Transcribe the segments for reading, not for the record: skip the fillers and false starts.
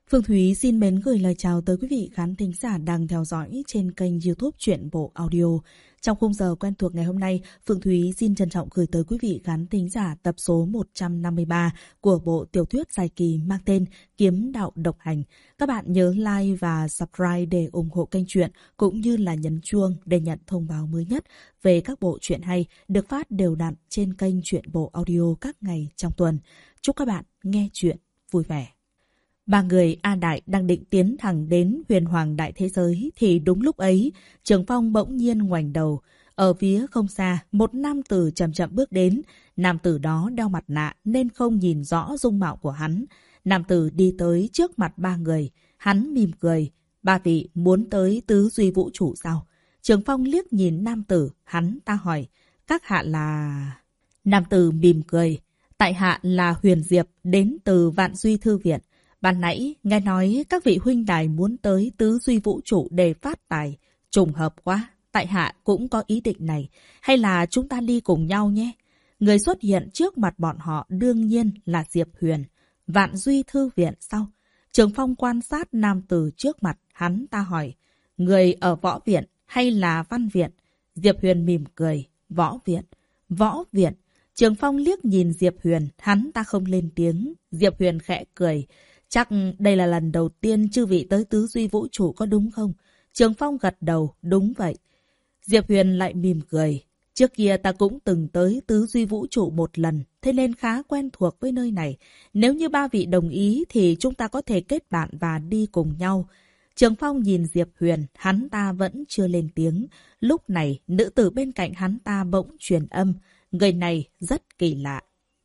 Phương Thúy xin mến gửi lời chào tới quý vị khán thính giả đang theo dõi trên kênh YouTube Truyện Bộ Audio. Trong khung giờ quen thuộc ngày hôm nay, Phương Thúy xin trân trọng gửi tới quý vị khán thính giả tập số 153 của bộ tiểu thuyết dài kỳ mang tên Kiếm Đạo Độc Hành. Các bạn nhớ like và subscribe để ủng hộ kênh truyện, cũng như là nhấn chuông để nhận thông báo mới nhất về các bộ truyện hay được phát đều đặn trên kênh Truyện Bộ Audio các ngày trong tuần. Chúc các bạn nghe truyện vui vẻ. Ba người A Đại đang định tiến thẳng đến Huyền Hoàng Đại Thế Giới thì đúng lúc ấy, Trường Phong bỗng nhiên ngoảnh đầu. Ở phía không xa, một nam tử chậm chậm bước đến. Nam tử đó đeo mặt nạ nên không nhìn rõ dung mạo của hắn. Nam tử đi tới trước mặt ba người. Hắn mỉm cười. Ba vị muốn tới tứ duy vũ trụ sao? Trường Phong liếc nhìn nam tử. Hắn ta hỏi, các hạ là... Nam tử mỉm cười. Tại hạ là Huyền Diệp, đến từ Vạn Duy Thư Viện. Ban nãy, nghe nói các vị huynh đài muốn tới tứ duy vũ trụ để phát tài. Trùng hợp quá, tại hạ cũng có ý định này. Hay là chúng ta đi cùng nhau nhé? Người xuất hiện trước mặt bọn họ đương nhiên là Diệp Huyền. Vạn Duy Thư Viện sao? Trường Phong quan sát nam tử trước mặt, hắn ta hỏi. Người ở võ viện hay là văn viện? Diệp Huyền mỉm cười. Võ viện. Võ viện. Trường Phong liếc nhìn Diệp Huyền, hắn ta không lên tiếng. Diệp Huyền khẽ cười. Chắc đây là lần đầu tiên chư vị tới tứ duy vũ trụ có đúng không? Trường Phong gật đầu, đúng vậy. Diệp Huyền lại mỉm cười. Trước kia ta cũng từng tới tứ duy vũ trụ một lần, thế nên khá quen thuộc với nơi này. Nếu như ba vị đồng ý thì chúng ta có thể kết bạn và đi cùng nhau. Trường Phong nhìn Diệp Huyền, hắn ta vẫn chưa lên tiếng. Lúc này, nữ tử bên cạnh hắn ta bỗng truyền âm. Người này rất kỳ lạ.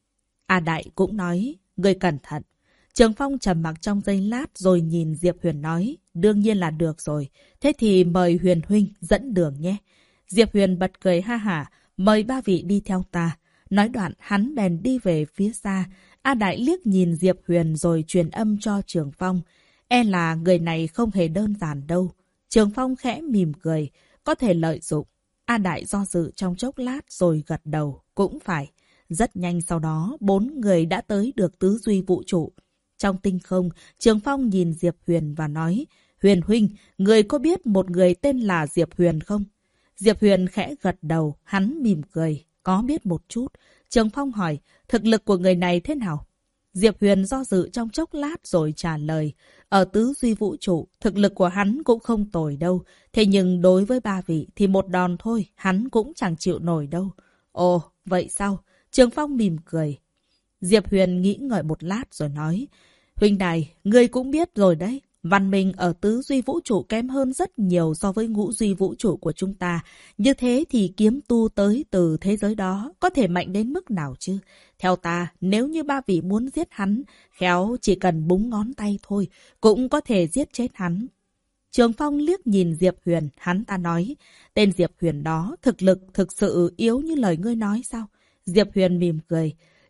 A Đại cũng nói, người cẩn thận. Trường Phong trầm mặc trong giây lát rồi nhìn Diệp Huyền nói, đương nhiên là được rồi. Thế thì mời Huyền huynh dẫn đường nhé. Diệp Huyền bật cười ha hả, mời ba vị đi theo ta. Nói đoạn hắn bèn đi về phía xa. A Đại liếc nhìn Diệp Huyền rồi truyền âm cho Trường Phong. E là người này không hề đơn giản đâu. Trường Phong khẽ mỉm cười, có thể lợi dụng. A Đại do dự trong chốc lát rồi gật đầu, cũng phải. Rất nhanh sau đó, 4 người đã tới được tứ duy vũ trụ. Trong tinh không, Trường Phong nhìn Diệp Huyền và nói, Huyền huynh, người có biết một người tên là Diệp Huyền không? Diệp Huyền khẽ gật đầu, hắn mỉm cười, có biết một chút. Trường Phong hỏi, thực lực của người này thế nào? Diệp Huyền do dự trong chốc lát rồi trả lời, ở tứ duy vũ trụ, thực lực của hắn cũng không tồi đâu. Thế nhưng đối với ba vị thì một đòn thôi, hắn cũng chẳng chịu nổi đâu. Ồ, vậy sao? Trường Phong mỉm cười. Diệp Huyền nghĩ ngợi một lát rồi nói, huynh đài, ngươi cũng biết rồi đấy, văn minh ở tứ duy vũ trụ kém hơn rất nhiều so với ngũ duy vũ trụ của chúng ta. Như thế thì kiếm tu tới từ thế giới đó có thể mạnh đến mức nào chứ? Theo ta, nếu như ba vị muốn giết hắn, khéo chỉ cần búng ngón tay thôi, cũng có thể giết chết hắn. Trường Phong liếc nhìn Diệp Huyền, hắn ta nói, tên Diệp Huyền đó thực lực thực sự yếu như lời ngươi nói sao? Diệp Huyền mỉm cười,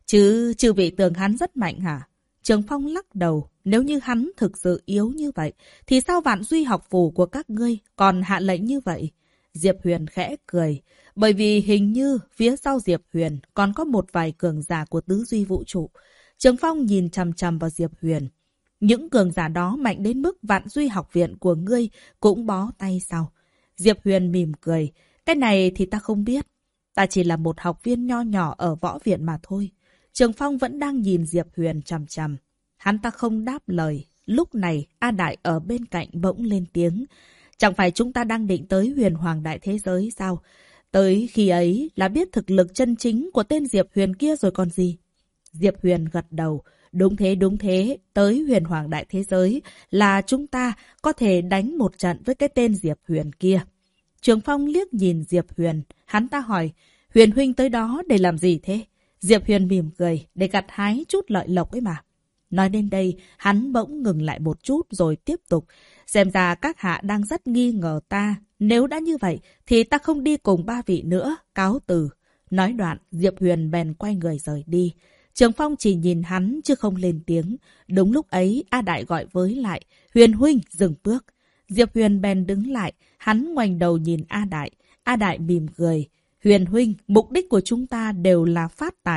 chư vị tưởng hắn rất mạnh hả? Trường Phong lắc đầu, nếu như hắn thực sự yếu như vậy, thì sao Vạn Duy học phủ của các ngươi còn hạ lệnh như vậy? Diệp Huyền khẽ cười, bởi vì hình như phía sau Diệp Huyền còn có một vài cường giả của tứ duy vũ trụ. Trường Phong nhìn chằm chằm vào Diệp Huyền. Những cường giả đó mạnh đến mức Vạn Duy học viện của ngươi cũng bó tay sao? Diệp Huyền mỉm cười, cái này thì ta không biết. Ta chỉ là một học viên nho nhỏ ở võ viện mà thôi. Trường Phong vẫn đang nhìn Diệp Huyền chằm chằm. Hắn ta không đáp lời. Lúc này, A Đại ở bên cạnh bỗng lên tiếng. Chẳng phải chúng ta đang định tới Huyền Hoàng Đại Thế Giới sao? Tới khi ấy là biết thực lực chân chính của tên Diệp Huyền kia rồi còn gì? Diệp Huyền gật đầu. Đúng thế. Tới Huyền Hoàng Đại Thế Giới là chúng ta có thể đánh một trận với cái tên Diệp Huyền kia. Trường Phong liếc nhìn Diệp Huyền. Hắn ta hỏi, Huyền huynh tới đó để làm gì thế? Diệp Huyền mỉm cười, để gặt hái chút lợi lộc ấy mà. Nói đến đây, hắn bỗng ngừng lại một chút rồi tiếp tục. Xem ra các hạ đang rất nghi ngờ ta. Nếu đã như vậy, thì ta không đi cùng ba vị nữa, cáo từ. Nói đoạn, Diệp Huyền bèn quay người rời đi. Trường Phong chỉ nhìn hắn chứ không lên tiếng. Đúng lúc ấy, A Đại gọi với lại, Huyền huynh, dừng bước. Diệp Huyền bèn đứng lại, hắn ngoảnh đầu nhìn A Đại. A Đại mỉm cười. Huyền huynh, mục đích của chúng ta đều là phát tài.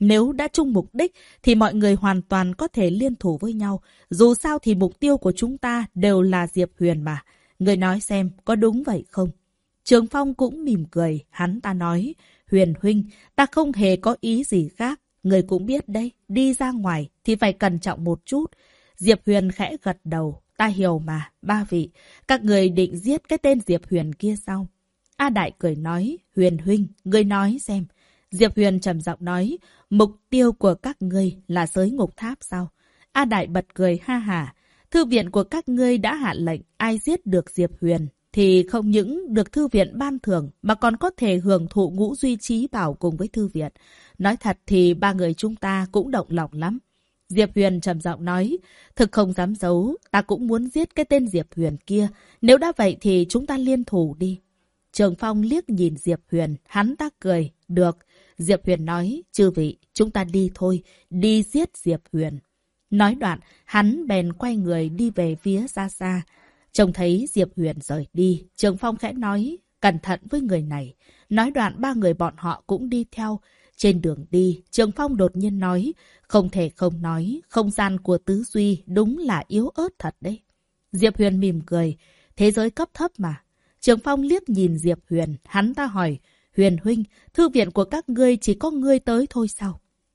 Nếu đã chung mục đích thì mọi người hoàn toàn có thể liên thủ với nhau. Dù sao thì mục tiêu của chúng ta đều là Diệp Huyền mà. Người nói xem có đúng vậy không? Trường Phong cũng mỉm cười, hắn ta nói, Huyền huynh, ta không hề có ý gì khác. Người cũng biết đấy, đi ra ngoài thì phải cẩn trọng một chút. Diệp Huyền khẽ gật đầu, ta hiểu mà, ba vị. Các người định giết cái tên Diệp Huyền kia sao? A Đại cười nói, Huyền huynh, người nói xem. Diệp Huyền trầm giọng nói, mục tiêu của các ngươi là giới ngục tháp sao? A Đại bật cười ha hả. Thư viện của các ngươi đã hạ lệnh ai giết được Diệp Huyền thì không những được thư viện ban thưởng mà còn có thể hưởng thụ ngũ duy trí bảo cùng với thư viện. Nói thật thì ba người chúng ta cũng động lòng lắm. Diệp Huyền trầm giọng nói, thực không dám giấu, ta cũng muốn giết cái tên Diệp Huyền kia. Nếu đã vậy thì chúng ta liên thủ đi. Trường Phong liếc nhìn Diệp Huyền, hắn ta cười, được. Diệp Huyền nói, chư vị, chúng ta đi thôi, đi giết Diệp Huyền. Nói đoạn, hắn bèn quay người đi về phía xa xa. Trông thấy Diệp Huyền rời đi, Trường Phong khẽ nói, cẩn thận với người này. Nói đoạn ba người bọn họ cũng đi theo. Trên đường đi, Trường Phong đột nhiên nói, không thể không nói, không gian của Tứ Duy đúng là yếu ớt thật đấy. Diệp Huyền mỉm cười, thế giới cấp thấp mà. Trường Phong liếc nhìn Diệp Huyền, hắn ta hỏi, Huyền huynh, thư viện của các ngươi chỉ có ngươi tới thôi sao?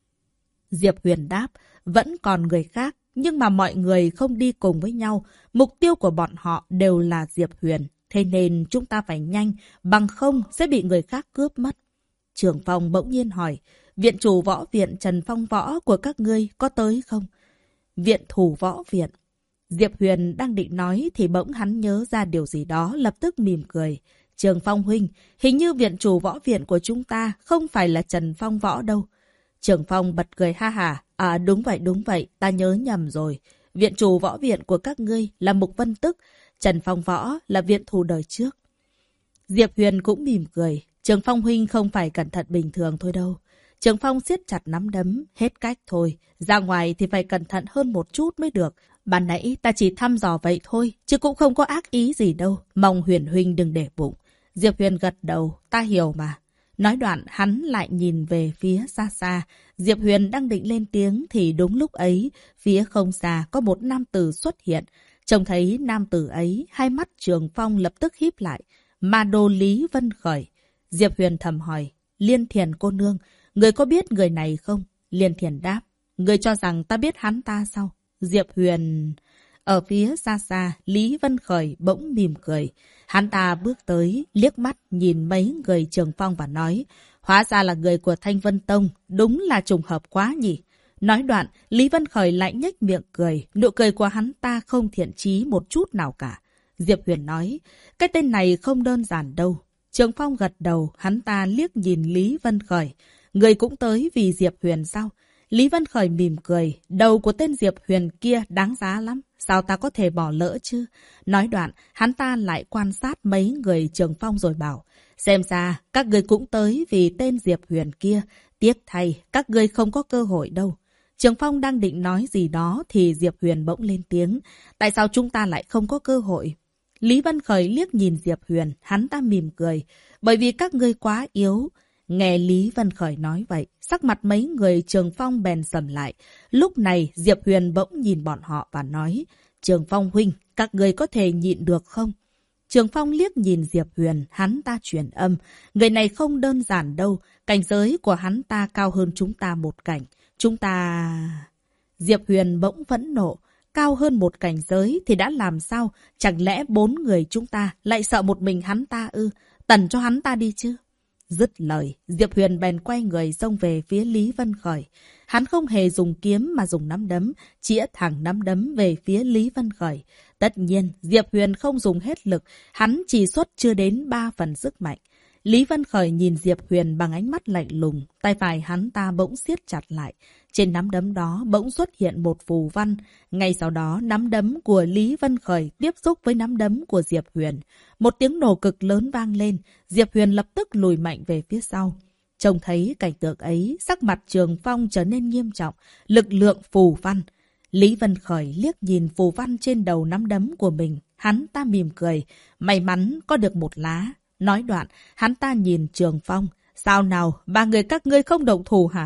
Diệp Huyền đáp, vẫn còn người khác, nhưng mà mọi người không đi cùng với nhau. Mục tiêu của bọn họ đều là Diệp Huyền, thế nên chúng ta phải nhanh, bằng không sẽ bị người khác cướp mất. Trường Phong bỗng nhiên hỏi, viện chủ võ viện Trần Phong Võ của các ngươi có tới không? Viện thủ võ viện. Diệp Huyền đang định nói thì bỗng hắn nhớ ra điều gì đó, lập tức mỉm cười. Trường Phong huynh, hình như viện chủ võ viện của chúng ta không phải là Trần Phong Võ đâu. Trường Phong bật cười ha hả. À đúng vậy, ta nhớ nhầm rồi. Viện chủ võ viện của các ngươi là Mục Vân Tức, Trần Phong Võ là viện thủ đời trước. Diệp Huyền cũng mỉm cười. Trường Phong huynh không phải cẩn thận bình thường thôi đâu. Trường Phong siết chặt nắm đấm, hết cách thôi. Ra ngoài thì phải cẩn thận hơn một chút mới được. Ban nãy ta chỉ thăm dò vậy thôi, chứ cũng không có ác ý gì đâu. Mong Huyền huynh đừng để bụng. Diệp Huyền gật đầu, ta hiểu mà. Nói đoạn, hắn lại nhìn về phía xa xa. Diệp Huyền đang định lên tiếng thì đúng lúc ấy, phía không xa có một nam tử xuất hiện. Trông thấy nam tử ấy, hai mắt Trường Phong lập tức híp lại. Ma đô Lý Vân Khởi. Diệp Huyền thầm hỏi, Liên Thiền cô nương, người có biết người này không? Liên Thiền đáp, người cho rằng ta biết hắn ta sao? Diệp Huyền... Ở phía xa xa, Lý Vân Khởi bỗng mỉm cười. Hắn ta bước tới, liếc mắt nhìn mấy người Trường Phong và nói, hóa ra là người của Thanh Vân Tông, đúng là trùng hợp quá nhỉ. Nói đoạn, Lý Vân Khởi lại nhếch miệng cười, nụ cười của hắn ta không thiện chí một chút nào cả. Diệp Huyền nói, cái tên này không đơn giản đâu. Trường Phong gật đầu, hắn ta liếc nhìn Lý Vân Khởi. Người cũng tới vì Diệp Huyền sao? Lý Vân Khởi mỉm cười, đầu của tên Diệp Huyền kia đáng giá lắm. Sao ta có thể bỏ lỡ chứ? Nói đoạn, hắn ta lại quan sát mấy người Trường Phong rồi bảo, xem ra các người cũng tới vì tên Diệp Huyền kia. Tiếc thay, các người không có cơ hội đâu. Trường Phong đang định nói gì đó thì Diệp Huyền bỗng lên tiếng. Tại sao chúng ta lại không có cơ hội? Lý Vân Khởi liếc nhìn Diệp Huyền, hắn ta mỉm cười. Bởi vì các ngươi quá yếu. Nghe Lý Vân Khởi nói vậy, sắc mặt mấy người Trường Phong bèn sầm lại. Lúc này Diệp Huyền bỗng nhìn bọn họ và nói, Trường Phong huynh, các ngươi có thể nhịn được không? Trường Phong liếc nhìn Diệp Huyền, hắn ta truyền âm. Người này không đơn giản đâu, cảnh giới của hắn ta cao hơn chúng ta một cảnh. Chúng ta... Diệp Huyền bỗng phẫn nộ. Cao hơn một cảnh giới thì đã làm sao? Chẳng lẽ 4 người chúng ta lại sợ một mình hắn ta ư? Tần cho hắn ta đi chứ. Dứt lời, Diệp Huyền bèn quay người xông về phía Lý Vân Khởi. Hắn không hề dùng kiếm mà dùng nắm đấm, chĩa thẳng nắm đấm về phía Lý Vân Khởi. Tất nhiên, Diệp Huyền không dùng hết lực, hắn chỉ xuất chưa đến 3 phần sức mạnh. Lý Vân Khởi nhìn Diệp Huyền bằng ánh mắt lạnh lùng, tay phải hắn ta bỗng siết chặt lại. Trên nắm đấm đó bỗng xuất hiện một phù văn. Ngay sau đó, nắm đấm của Lý Vân Khởi tiếp xúc với nắm đấm của Diệp Huyền. Một tiếng nổ cực lớn vang lên, Diệp Huyền lập tức lùi mạnh về phía sau. Trông thấy cảnh tượng ấy, sắc mặt Trường Phong trở nên nghiêm trọng, lực lượng phù văn. Lý Vân Khởi liếc nhìn phù văn trên đầu nắm đấm của mình, hắn ta mỉm cười, may mắn có được một lá. Nói đoạn, hắn ta nhìn Trường Phong, sao nào, 3 người các ngươi không động thủ hả?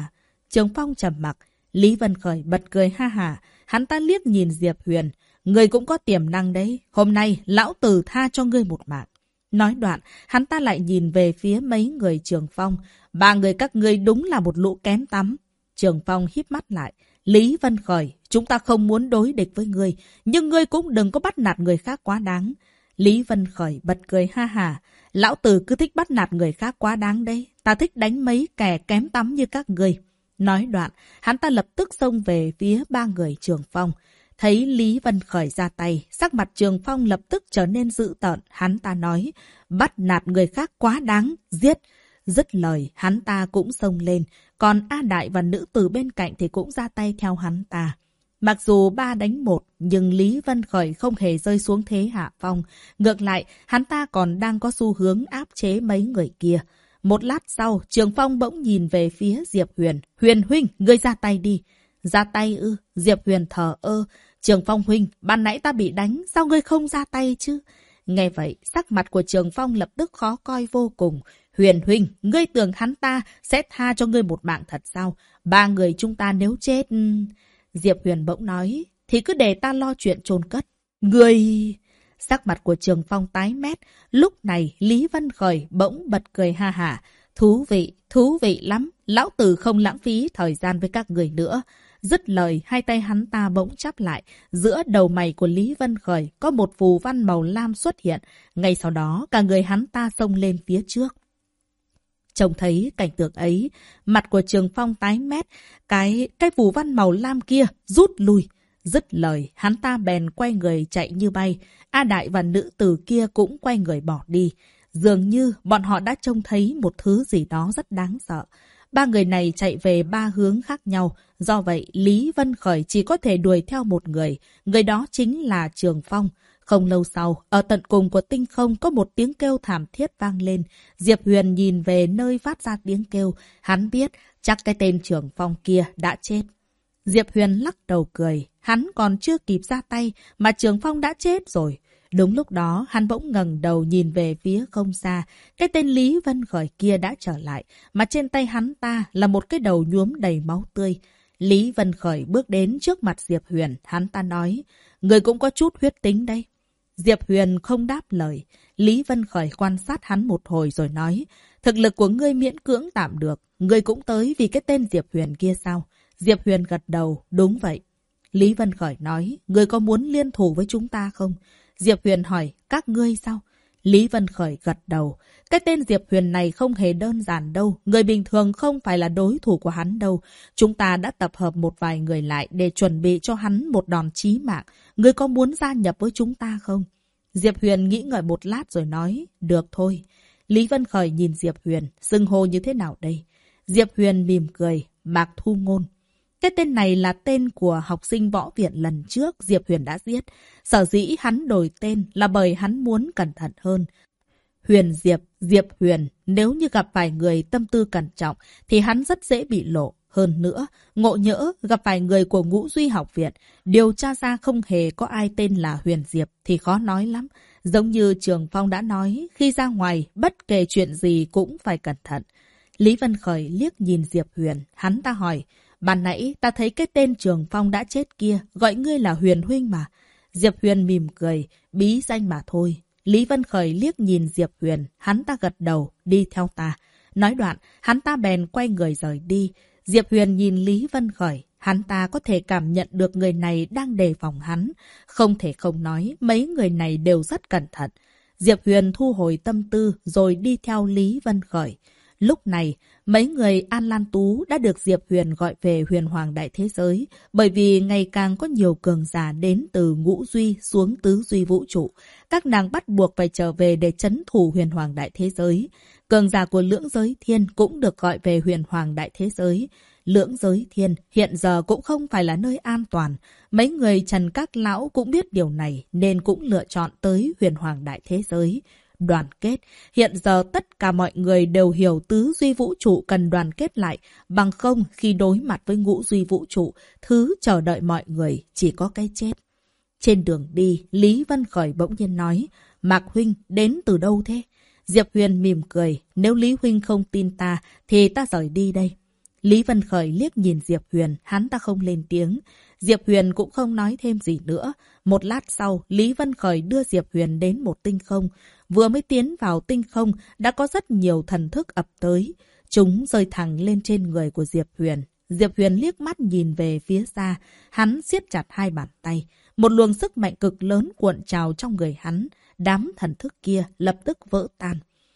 Trường Phong trầm mặc. Lý Vân Khởi bật cười ha hả. Hắn ta liếc nhìn Diệp Huyền. Ngươi cũng có tiềm năng đấy. Hôm nay, lão tử tha cho ngươi một mạng. Nói đoạn, hắn ta lại nhìn về phía mấy người Trường Phong. Ba người các ngươi đúng là một lũ kém tắm. Trường Phong híp mắt lại. Lý Vân Khởi, chúng ta không muốn đối địch với ngươi, nhưng ngươi cũng đừng có bắt nạt người khác quá đáng. Lý Vân Khởi bật cười ha hả. Lão tử cứ thích bắt nạt người khác quá đáng đấy. Ta thích đánh mấy kẻ kém tắm như các ngươi. Nói đoạn, hắn ta lập tức xông về phía ba người Trường Phong. Thấy Lý Vân Khởi ra tay, sắc mặt Trường Phong lập tức trở nên dữ tợn. Hắn ta nói, bắt nạt người khác quá đáng, giết. Dứt lời, hắn ta cũng xông lên. Còn A Đại và nữ tử bên cạnh thì cũng ra tay theo hắn ta. Mặc dù 3 đánh 1, nhưng Lý Vân Khởi không hề rơi xuống thế hạ phong. Ngược lại, hắn ta còn đang có xu hướng áp chế mấy người kia. Một lát sau, Trường Phong bỗng nhìn về phía Diệp Huyền. Huyền huynh, ngươi ra tay đi. Ra tay ư? Diệp Huyền thờ ơ. Trường Phong huynh, ban nãy ta bị đánh, sao ngươi không ra tay chứ? Nghe vậy, sắc mặt của Trường Phong lập tức khó coi vô cùng. Huyền huynh, ngươi tưởng hắn ta sẽ tha cho ngươi một mạng thật sao? 3 người chúng ta nếu chết... Diệp Huyền bỗng nói, thì cứ để ta lo chuyện chôn cất. Ngươi... Sắc mặt của Trường Phong tái mét. Lúc này, Lý Vân Khởi bỗng bật cười ha hả. Thú vị lắm. Lão tử không lãng phí thời gian với các người nữa. Dứt lời, hai tay hắn ta bỗng chắp lại. Giữa đầu mày của Lý Vân Khởi có một phù văn màu lam xuất hiện. Ngay sau đó, cả người hắn ta xông lên phía trước. Trông thấy cảnh tượng ấy, mặt của Trường Phong tái mét. Cái phù văn màu lam kia rút lui. Dứt lời, hắn ta bèn quay người chạy như bay. A Đại và nữ tử kia cũng quay người bỏ đi. Dường như bọn họ đã trông thấy một thứ gì đó rất đáng sợ. 3 người này chạy về 3 hướng khác nhau. Do vậy, Lý Vân Khởi chỉ có thể đuổi theo một người. Người đó chính là Trường Phong. Không lâu sau, ở tận cùng của tinh không có một tiếng kêu thảm thiết vang lên. Diệp Huyền nhìn về nơi phát ra tiếng kêu. Hắn biết chắc cái tên Trường Phong kia đã chết. Diệp Huyền lắc đầu cười. Hắn còn chưa kịp ra tay mà Trường Phong đã chết rồi. Đúng lúc đó, hắn bỗng ngẩng đầu nhìn về phía không xa. Cái tên Lý Vân Khởi kia đã trở lại, mà trên tay hắn ta là một cái đầu nhuốm đầy máu tươi. Lý Vân Khởi bước đến trước mặt Diệp Huyền, hắn ta nói, người cũng có chút huyết tính đây. Diệp Huyền không đáp lời. Lý Vân Khởi quan sát hắn một hồi rồi nói, thực lực của ngươi miễn cưỡng tạm được, ngươi cũng tới vì cái tên Diệp Huyền kia sao? Diệp Huyền gật đầu, đúng vậy. Lý Vân Khởi nói, ngươi có muốn liên thủ với chúng ta không? Diệp Huyền hỏi, các ngươi sao? Lý Vân Khởi gật đầu. Cái tên Diệp Huyền này không hề đơn giản đâu. Người bình thường không phải là đối thủ của hắn đâu. Chúng ta đã tập hợp một vài người lại để chuẩn bị cho hắn một đòn chí mạng. Ngươi có muốn gia nhập với chúng ta không? Diệp Huyền nghĩ ngợi một lát rồi nói, được thôi. Lý Vân Khởi nhìn Diệp Huyền, xưng hô như thế nào đây? Diệp Huyền mỉm cười, Mạc Thu Ngôn. Cái tên này là tên của học sinh võ viện lần trước Diệp Huyền đã giết. Sở dĩ hắn đổi tên là bởi hắn muốn cẩn thận hơn. Huyền Diệp, Diệp Huyền, nếu như gặp phải người tâm tư cẩn trọng thì hắn rất dễ bị lộ. Hơn nữa, ngộ nhỡ gặp phải người của Ngũ Duy học viện, điều tra ra không hề có ai tên là Huyền Diệp thì khó nói lắm. Giống như Trường Phong đã nói, khi ra ngoài, bất kể chuyện gì cũng phải cẩn thận. Lý Vân Khởi liếc nhìn Diệp Huyền, hắn ta hỏi, ban nãy ta thấy cái tên Trường Phong đã chết kia, gọi ngươi là Huyền huynh mà. Diệp Huyền mỉm cười, bí danh mà thôi. Lý Vân Khởi liếc nhìn Diệp Huyền, hắn ta gật đầu, đi theo ta. Nói đoạn, hắn ta bèn quay người rời đi. Diệp Huyền nhìn Lý Vân Khởi, hắn ta có thể cảm nhận được người này đang đề phòng hắn. Không thể không nói, mấy người này đều rất cẩn thận. Diệp Huyền thu hồi tâm tư rồi đi theo Lý Vân Khởi. Lúc này, mấy người An Lan Tú đã được Diệp Huyền gọi về Huyền Hoàng Đại Thế Giới, bởi vì ngày càng có nhiều cường giả đến từ Ngũ Duy xuống Tứ Duy Vũ Trụ. Các nàng bắt buộc phải trở về để trấn thủ Huyền Hoàng Đại Thế Giới. Cường giả của Lưỡng Giới Thiên cũng được gọi về Huyền Hoàng Đại Thế Giới. Lưỡng Giới Thiên hiện giờ cũng không phải là nơi an toàn. Mấy người Trần Các Lão cũng biết điều này nên cũng lựa chọn tới Huyền Hoàng Đại Thế Giới. Đoàn kết. Hiện giờ tất cả mọi người đều hiểu Tứ Duy Vũ Trụ cần đoàn kết lại. Bằng không khi đối mặt với Ngũ Duy Vũ Trụ, thứ chờ đợi mọi người chỉ có cái chết. Trên đường đi, Lý Vân Khởi bỗng nhiên nói, Mạc huynh đến từ đâu thế? Diệp Huyền mỉm cười, nếu Lý huynh không tin ta thì ta rời đi đây. Lý Vân Khởi liếc nhìn Diệp Huyền, hắn ta không lên tiếng. Diệp Huyền cũng không nói thêm gì nữa. Một lát sau, Lý Vân Khởi đưa Diệp Huyền đến một tinh không. Vừa mới tiến vào tinh không, đã có rất nhiều thần thức ập tới. Chúng rơi thẳng lên trên người của Diệp Huyền. Diệp Huyền liếc mắt nhìn về phía xa, hắn siết chặt hai bàn tay. Một luồng sức mạnh cực lớn cuộn trào trong người hắn. Đám thần thức kia lập tức vỡ tan.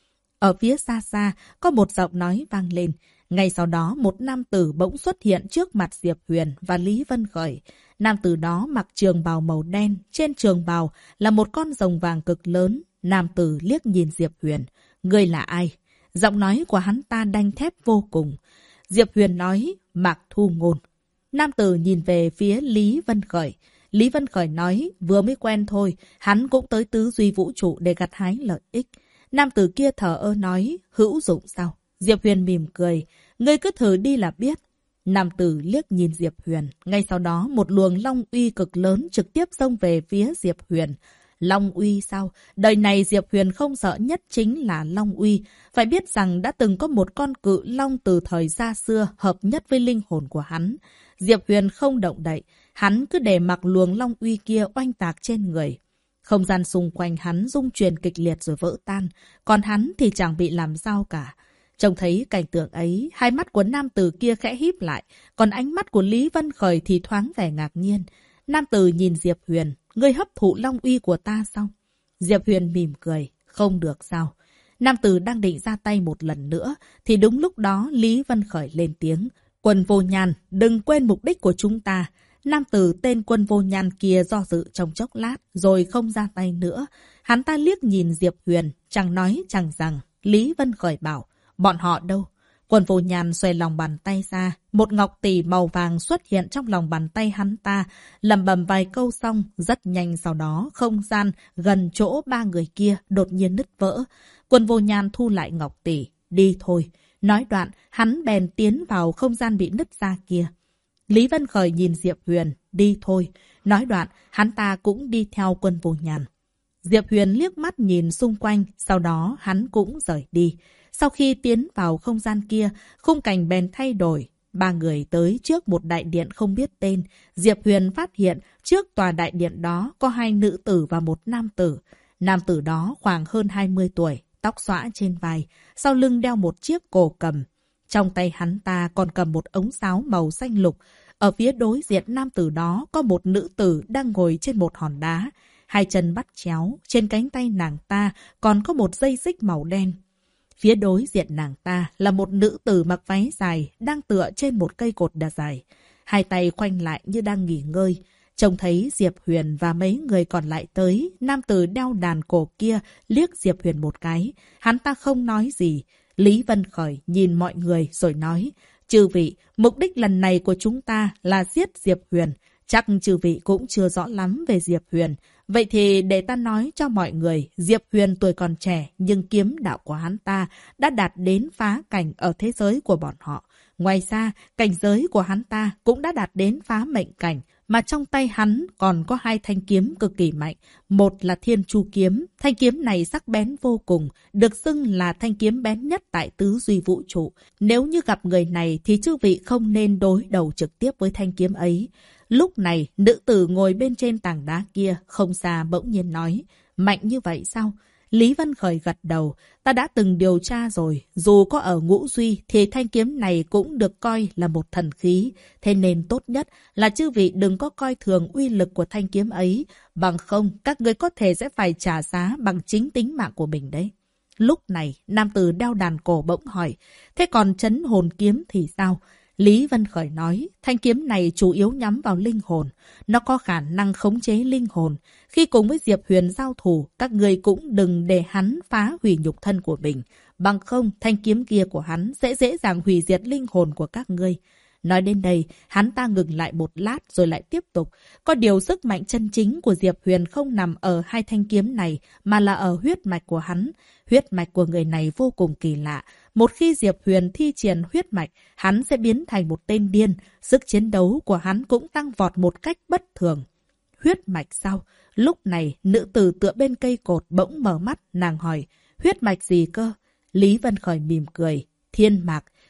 Ở phía xa xa, có một giọng nói vang lên. Ngay sau đó, một nam tử bỗng xuất hiện trước mặt Diệp Huyền và Lý Vân Khởi. Nam tử đó mặc trường bào màu đen, trên trường bào là một con rồng vàng cực lớn. Nam tử liếc nhìn Diệp Huyền. Ngươi là ai? Giọng nói của hắn ta đanh thép vô cùng. Diệp Huyền nói, Mạc Thu Ngôn. Nam tử nhìn về phía Lý Vân Khởi. Lý Vân Khởi nói, vừa mới quen thôi, hắn cũng tới tứ duy vũ trụ để gặt hái lợi ích. Nam tử kia thở ơ nói, hữu dụng sao? Diệp Huyền mỉm cười, ngươi cứ thử đi là biết. Nam tử liếc nhìn Diệp Huyền, ngay sau đó một luồng long uy cực lớn trực tiếp xông về phía Diệp Huyền. Long uy sao? Đời này Diệp Huyền không sợ nhất chính là long uy. Phải biết rằng đã từng có một con cự long từ thời xa xưa hợp nhất với linh hồn của hắn. Diệp Huyền không động đậy, hắn cứ để mặc luồng long uy kia oanh tạc trên người. Không gian xung quanh hắn rung chuyển kịch liệt rồi vỡ tan, còn hắn thì chẳng bị làm sao cả. Trông thấy cảnh tượng ấy, hai mắt của nam tử kia khẽ híp lại, còn ánh mắt của Lý Vân Khởi thì thoáng vẻ ngạc nhiên. Nam tử nhìn Diệp Huyền, ngươi hấp thụ long uy của ta sao? Diệp Huyền mỉm cười, không được sao? Nam tử đang định ra tay một lần nữa, thì đúng lúc đó Lý Vân Khởi lên tiếng. Quân Vô Nhan, đừng quên mục đích của chúng ta. Nam tử tên Quân Vô Nhan kia do dự trong chốc lát, rồi không ra tay nữa. Hắn ta liếc nhìn Diệp Huyền, chẳng nói chẳng rằng. Lý Vân Khởi bảo, bọn họ đâu? Quân Vô Nhan xoay lòng bàn tay ra, một ngọc tỷ màu vàng xuất hiện trong lòng bàn tay hắn ta, lẩm bẩm vài câu xong, rất nhanh sau đó không gian gần chỗ ba người kia đột nhiên nứt vỡ. Quân Vô Nhan thu lại ngọc tỷ, đi thôi. Nói đoạn, hắn bèn tiến vào không gian bị nứt ra kia. Lý Vân Khởi nhìn Diệp Huyền, đi thôi. Nói đoạn, hắn ta cũng đi theo Quân Vô Nhan. Diệp Huyền liếc mắt nhìn xung quanh, sau đó hắn cũng rời đi. Sau khi tiến vào không gian kia, khung cảnh bèn thay đổi. Ba người tới trước một đại điện không biết tên. Diệp Huyền phát hiện trước tòa đại điện đó có hai nữ tử và một nam tử. Nam tử đó khoảng hơn 20 tuổi, tóc xõa trên vai, sau lưng đeo một chiếc cổ cầm. Trong tay hắn ta còn cầm một ống sáo màu xanh lục. Ở phía đối diện nam tử đó có một nữ tử đang ngồi trên một hòn đá. Hai chân bắt chéo, trên cánh tay nàng ta còn có một dây xích màu đen. Phía đối diện nàng ta là một nữ tử mặc váy dài đang tựa trên một cây cột đá dài. Hai tay khoanh lại như đang nghỉ ngơi. Trông thấy Diệp Huyền và mấy người còn lại tới, nam tử đeo đàn cổ kia liếc Diệp Huyền một cái. Hắn ta không nói gì. Lý Vân Khởi nhìn mọi người rồi nói, chư vị, mục đích lần này của chúng ta là giết Diệp Huyền. Chắc chư vị cũng chưa rõ lắm về Diệp Huyền. Vậy thì để ta nói cho mọi người, Diệp Huyền tuổi còn trẻ nhưng kiếm đạo của hắn ta đã đạt đến phá cảnh ở thế giới của bọn họ. Ngoài ra, cảnh giới của hắn ta cũng đã đạt đến phá mệnh cảnh, mà trong tay hắn còn có hai thanh kiếm cực kỳ mạnh. Một là Thiên Chu Kiếm, thanh kiếm này sắc bén vô cùng, được xưng là thanh kiếm bén nhất tại tứ duy vũ trụ. Nếu như gặp người này thì chư vị không nên đối đầu trực tiếp với thanh kiếm ấy. Lúc này, nữ tử ngồi bên trên tảng đá kia, không xa bỗng nhiên nói, mạnh như vậy sao? Lý Vân Khởi gật đầu, ta đã từng điều tra rồi, dù có ở ngũ duy thì thanh kiếm này cũng được coi là một thần khí, thế nên tốt nhất là chư vị đừng có coi thường uy lực của thanh kiếm ấy, bằng không các người có thể sẽ phải trả giá bằng chính tính mạng của mình đấy. Lúc này, nam tử đeo đàn cổ bỗng hỏi, thế còn trấn hồn kiếm thì sao? Lý Vân Khởi nói, thanh kiếm này chủ yếu nhắm vào linh hồn. Nó có khả năng khống chế linh hồn. Khi cùng với Diệp Huyền giao thủ, các người cũng đừng để hắn phá hủy nhục thân của mình. Bằng không, thanh kiếm kia của hắn sẽ dễ dàng hủy diệt linh hồn của các ngươi. Nói đến đây, hắn ta ngừng lại một lát rồi lại tiếp tục. Có điều sức mạnh chân chính của Diệp Huyền không nằm ở hai thanh kiếm này, mà là ở huyết mạch của hắn. Huyết mạch của người này vô cùng kỳ lạ. Một khi Diệp Huyền thi triển huyết mạch, hắn sẽ biến thành một tên điên. Sức chiến đấu của hắn cũng tăng vọt một cách bất thường. Huyết mạch sao? Lúc này, nữ tử tựa bên cây cột bỗng mở mắt, nàng hỏi, huyết mạch gì cơ? Lý Vân Khởi mỉm cười, thiên mạc.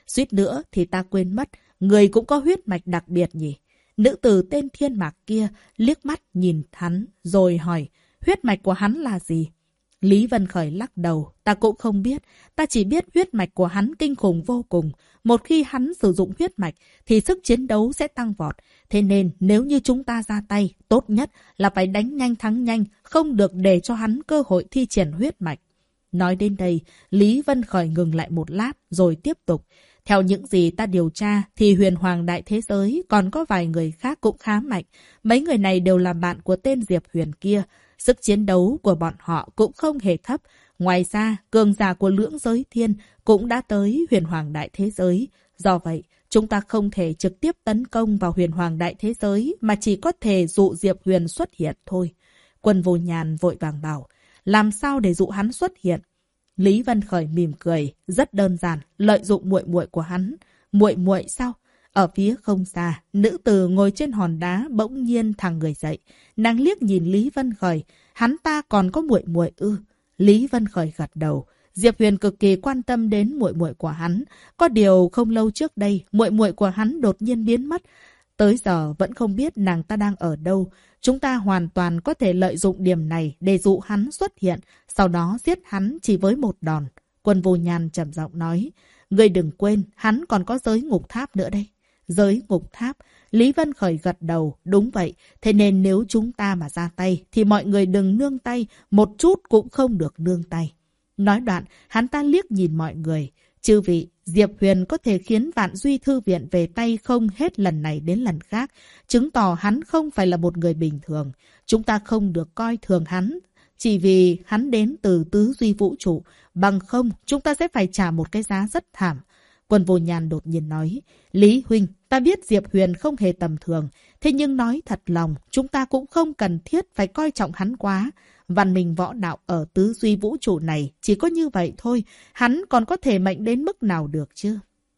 Suýt nữa thì ta quên mất, người cũng có huyết mạch đặc biệt nhỉ? Nữ tử tên Thiên Mạc kia liếc mắt nhìn hắn rồi hỏi, huyết mạch của hắn là gì? Lý Vân Khởi lắc đầu, ta cũng không biết, ta chỉ biết huyết mạch của hắn kinh khủng vô cùng. Một khi hắn sử dụng huyết mạch thì sức chiến đấu sẽ tăng vọt. Thế nên nếu như chúng ta ra tay, tốt nhất là phải đánh nhanh thắng nhanh, không được để cho hắn cơ hội thi triển huyết mạch. Nói đến đây, Lý Vân Khởi ngừng lại một lát rồi tiếp tục. Theo những gì ta điều tra thì huyền hoàng đại thế giới còn có vài người khác cũng khá mạnh. Mấy người này đều là bạn của tên Diệp Huyền kia. Sức chiến đấu của bọn họ cũng không hề thấp. Ngoài ra, cường giả của lưỡng giới thiên cũng đã tới huyền hoàng đại thế giới. Do vậy, chúng ta không thể trực tiếp tấn công vào huyền hoàng đại thế giới mà chỉ có thể dụ Diệp Huyền xuất hiện thôi. Quân Vô Nhàn vội vàng bảo, làm sao để dụ hắn xuất hiện? Lý Vân Khởi mỉm cười, rất đơn giản, lợi dụng muội muội của hắn. Muội muội sao? Ở phía không xa, nữ tử ngồi trên hòn đá bỗng nhiên thẳng người dậy. Nàng liếc nhìn Lý Vân Khởi, hắn ta còn có muội muội ư? Lý Vân Khởi gật đầu. Diệp Huyền cực kỳ quan tâm đến muội muội của hắn. Có điều không lâu trước đây, muội muội của hắn đột nhiên biến mất. Tới giờ vẫn không biết nàng ta đang ở đâu. Chúng ta hoàn toàn có thể lợi dụng điểm này để dụ hắn xuất hiện, sau đó giết hắn chỉ với một đòn. Quân Vô Nhàn trầm giọng nói, ngươi đừng quên, hắn còn có giới ngục tháp nữa đây. Giới ngục tháp, Lý Vân Khởi gật đầu, đúng vậy, thế nên nếu chúng ta mà ra tay, thì mọi người đừng nương tay, một chút cũng không được nương tay. Nói đoạn, hắn ta liếc nhìn mọi người. Chư vị, Diệp Huyền có thể khiến Vạn Duy Thư Viện về tay không hết lần này đến lần khác, chứng tỏ hắn không phải là một người bình thường. Chúng ta không được coi thường hắn, chỉ vì hắn đến từ tứ duy vũ trụ, bằng không chúng ta sẽ phải trả một cái giá rất thảm. Quân Vô Nhàn đột nhiên nói, Lý Huynh, ta biết Diệp Huyền không hề tầm thường, thế nhưng nói thật lòng, chúng ta cũng không cần thiết phải coi trọng hắn quá. Văn minh võ đạo ở tứ duy vũ trụ này chỉ có như vậy thôi, hắn còn có thể mạnh đến mức nào được chứ?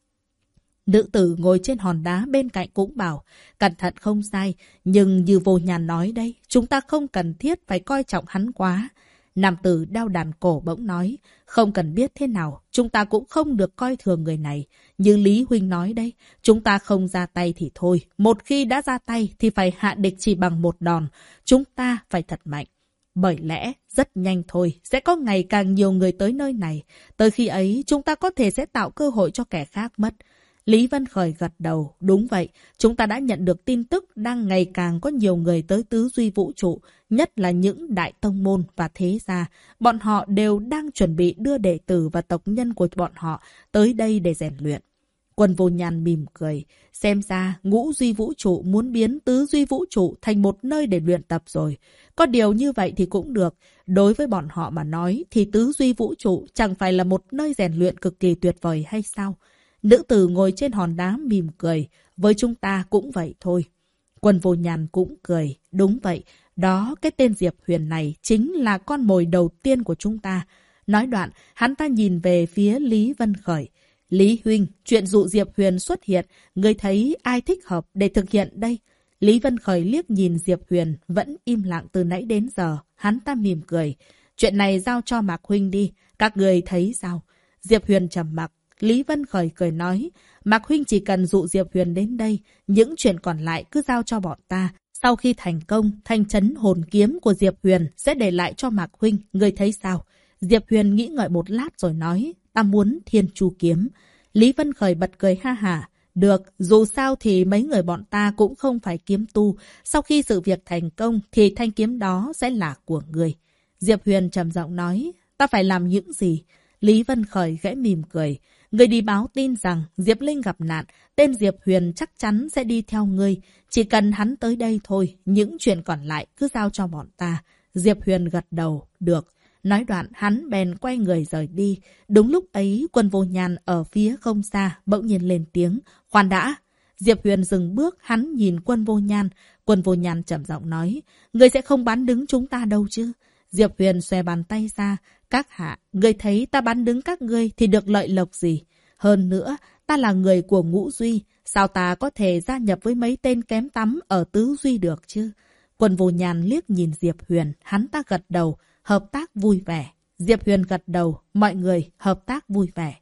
Nữ tử ngồi trên hòn đá bên cạnh cũng bảo, cẩn thận không sai, nhưng như Vô Nhàn nói đây, chúng ta không cần thiết phải coi trọng hắn quá. Nam tử đao đàn cổ bỗng nói, không cần biết thế nào, chúng ta cũng không được coi thường người này. Như Lý Huynh nói đây, chúng ta không ra tay thì thôi, một khi đã ra tay thì phải hạ địch chỉ bằng một đòn, chúng ta phải thật mạnh. Bởi lẽ, rất nhanh thôi, sẽ có ngày càng nhiều người tới nơi này. Tới khi ấy, chúng ta có thể sẽ tạo cơ hội cho kẻ khác mất. Lý Vân Khởi gật đầu, đúng vậy, chúng ta đã nhận được tin tức đang ngày càng có nhiều người tới tứ duy vũ trụ, nhất là những đại tông môn và thế gia. Bọn họ đều đang chuẩn bị đưa đệ tử và tộc nhân của bọn họ tới đây để rèn luyện. Quân Vô Nhàn mỉm cười, xem ra ngũ duy vũ trụ muốn biến tứ duy vũ trụ thành một nơi để luyện tập rồi. Có điều như vậy thì cũng được, đối với bọn họ mà nói thì tứ duy vũ trụ chẳng phải là một nơi rèn luyện cực kỳ tuyệt vời hay sao? Nữ tử ngồi trên hòn đá mỉm cười, với chúng ta cũng vậy thôi. Quân Vô Nhàn cũng cười, đúng vậy, đó cái tên Diệp Huyền này chính là con mồi đầu tiên của chúng ta. Nói đoạn, hắn ta nhìn về phía Lý Vân Khởi. Lý Huynh, chuyện dụ Diệp Huyền xuất hiện, ngươi thấy ai thích hợp để thực hiện đây? Lý Vân Khởi liếc nhìn Diệp Huyền, vẫn im lặng từ nãy đến giờ. Hắn ta mỉm cười. Chuyện này giao cho Mạc Huynh đi, các người thấy sao? Diệp Huyền trầm mặc. Lý Vân Khởi cười nói, Mạc Huynh chỉ cần dụ Diệp Huyền đến đây, những chuyện còn lại cứ giao cho bọn ta. Sau khi thành công, thanh trấn hồn kiếm của Diệp Huyền sẽ để lại cho Mạc Huynh, ngươi thấy sao? Diệp Huyền nghĩ ngợi một lát rồi nói, ta muốn Thiên Chu kiếm. Lý Vân Khởi bật cười ha hả. Được, dù sao thì mấy người bọn ta cũng không phải kiếm tu. Sau khi sự việc thành công thì thanh kiếm đó sẽ là của người. Diệp Huyền trầm giọng nói, ta phải làm những gì? Lý Vân Khởi khẽ mỉm cười. Người đi báo tin rằng Diệp Linh gặp nạn, tên Diệp Huyền chắc chắn sẽ đi theo ngươi. Chỉ cần hắn tới đây thôi, những chuyện còn lại cứ giao cho bọn ta. Diệp Huyền gật đầu, được. Nói đoạn hắn bèn quay người rời đi. Đúng lúc ấy, Quân Vô Nhàn ở phía không xa bỗng nhiên lên tiếng. Khoan đã! Diệp Huyền dừng bước, hắn nhìn Quân Vô Nhàn. Quân Vô Nhàn trầm giọng nói, ngươi sẽ không bán đứng chúng ta đâu chứ? Diệp Huyền xòe bàn tay ra. Các hạ, ngươi thấy ta bán đứng các ngươi thì được lợi lộc gì? Hơn nữa, ta là người của Ngũ Duy. Sao ta có thể gia nhập với mấy tên kém tắm ở Tứ Duy được chứ? Quân Vô Nhàn liếc nhìn Diệp Huyền, hắn ta gật đầu. Hợp tác vui vẻ. Diệp Huyền gật đầu, mọi người hợp tác vui vẻ.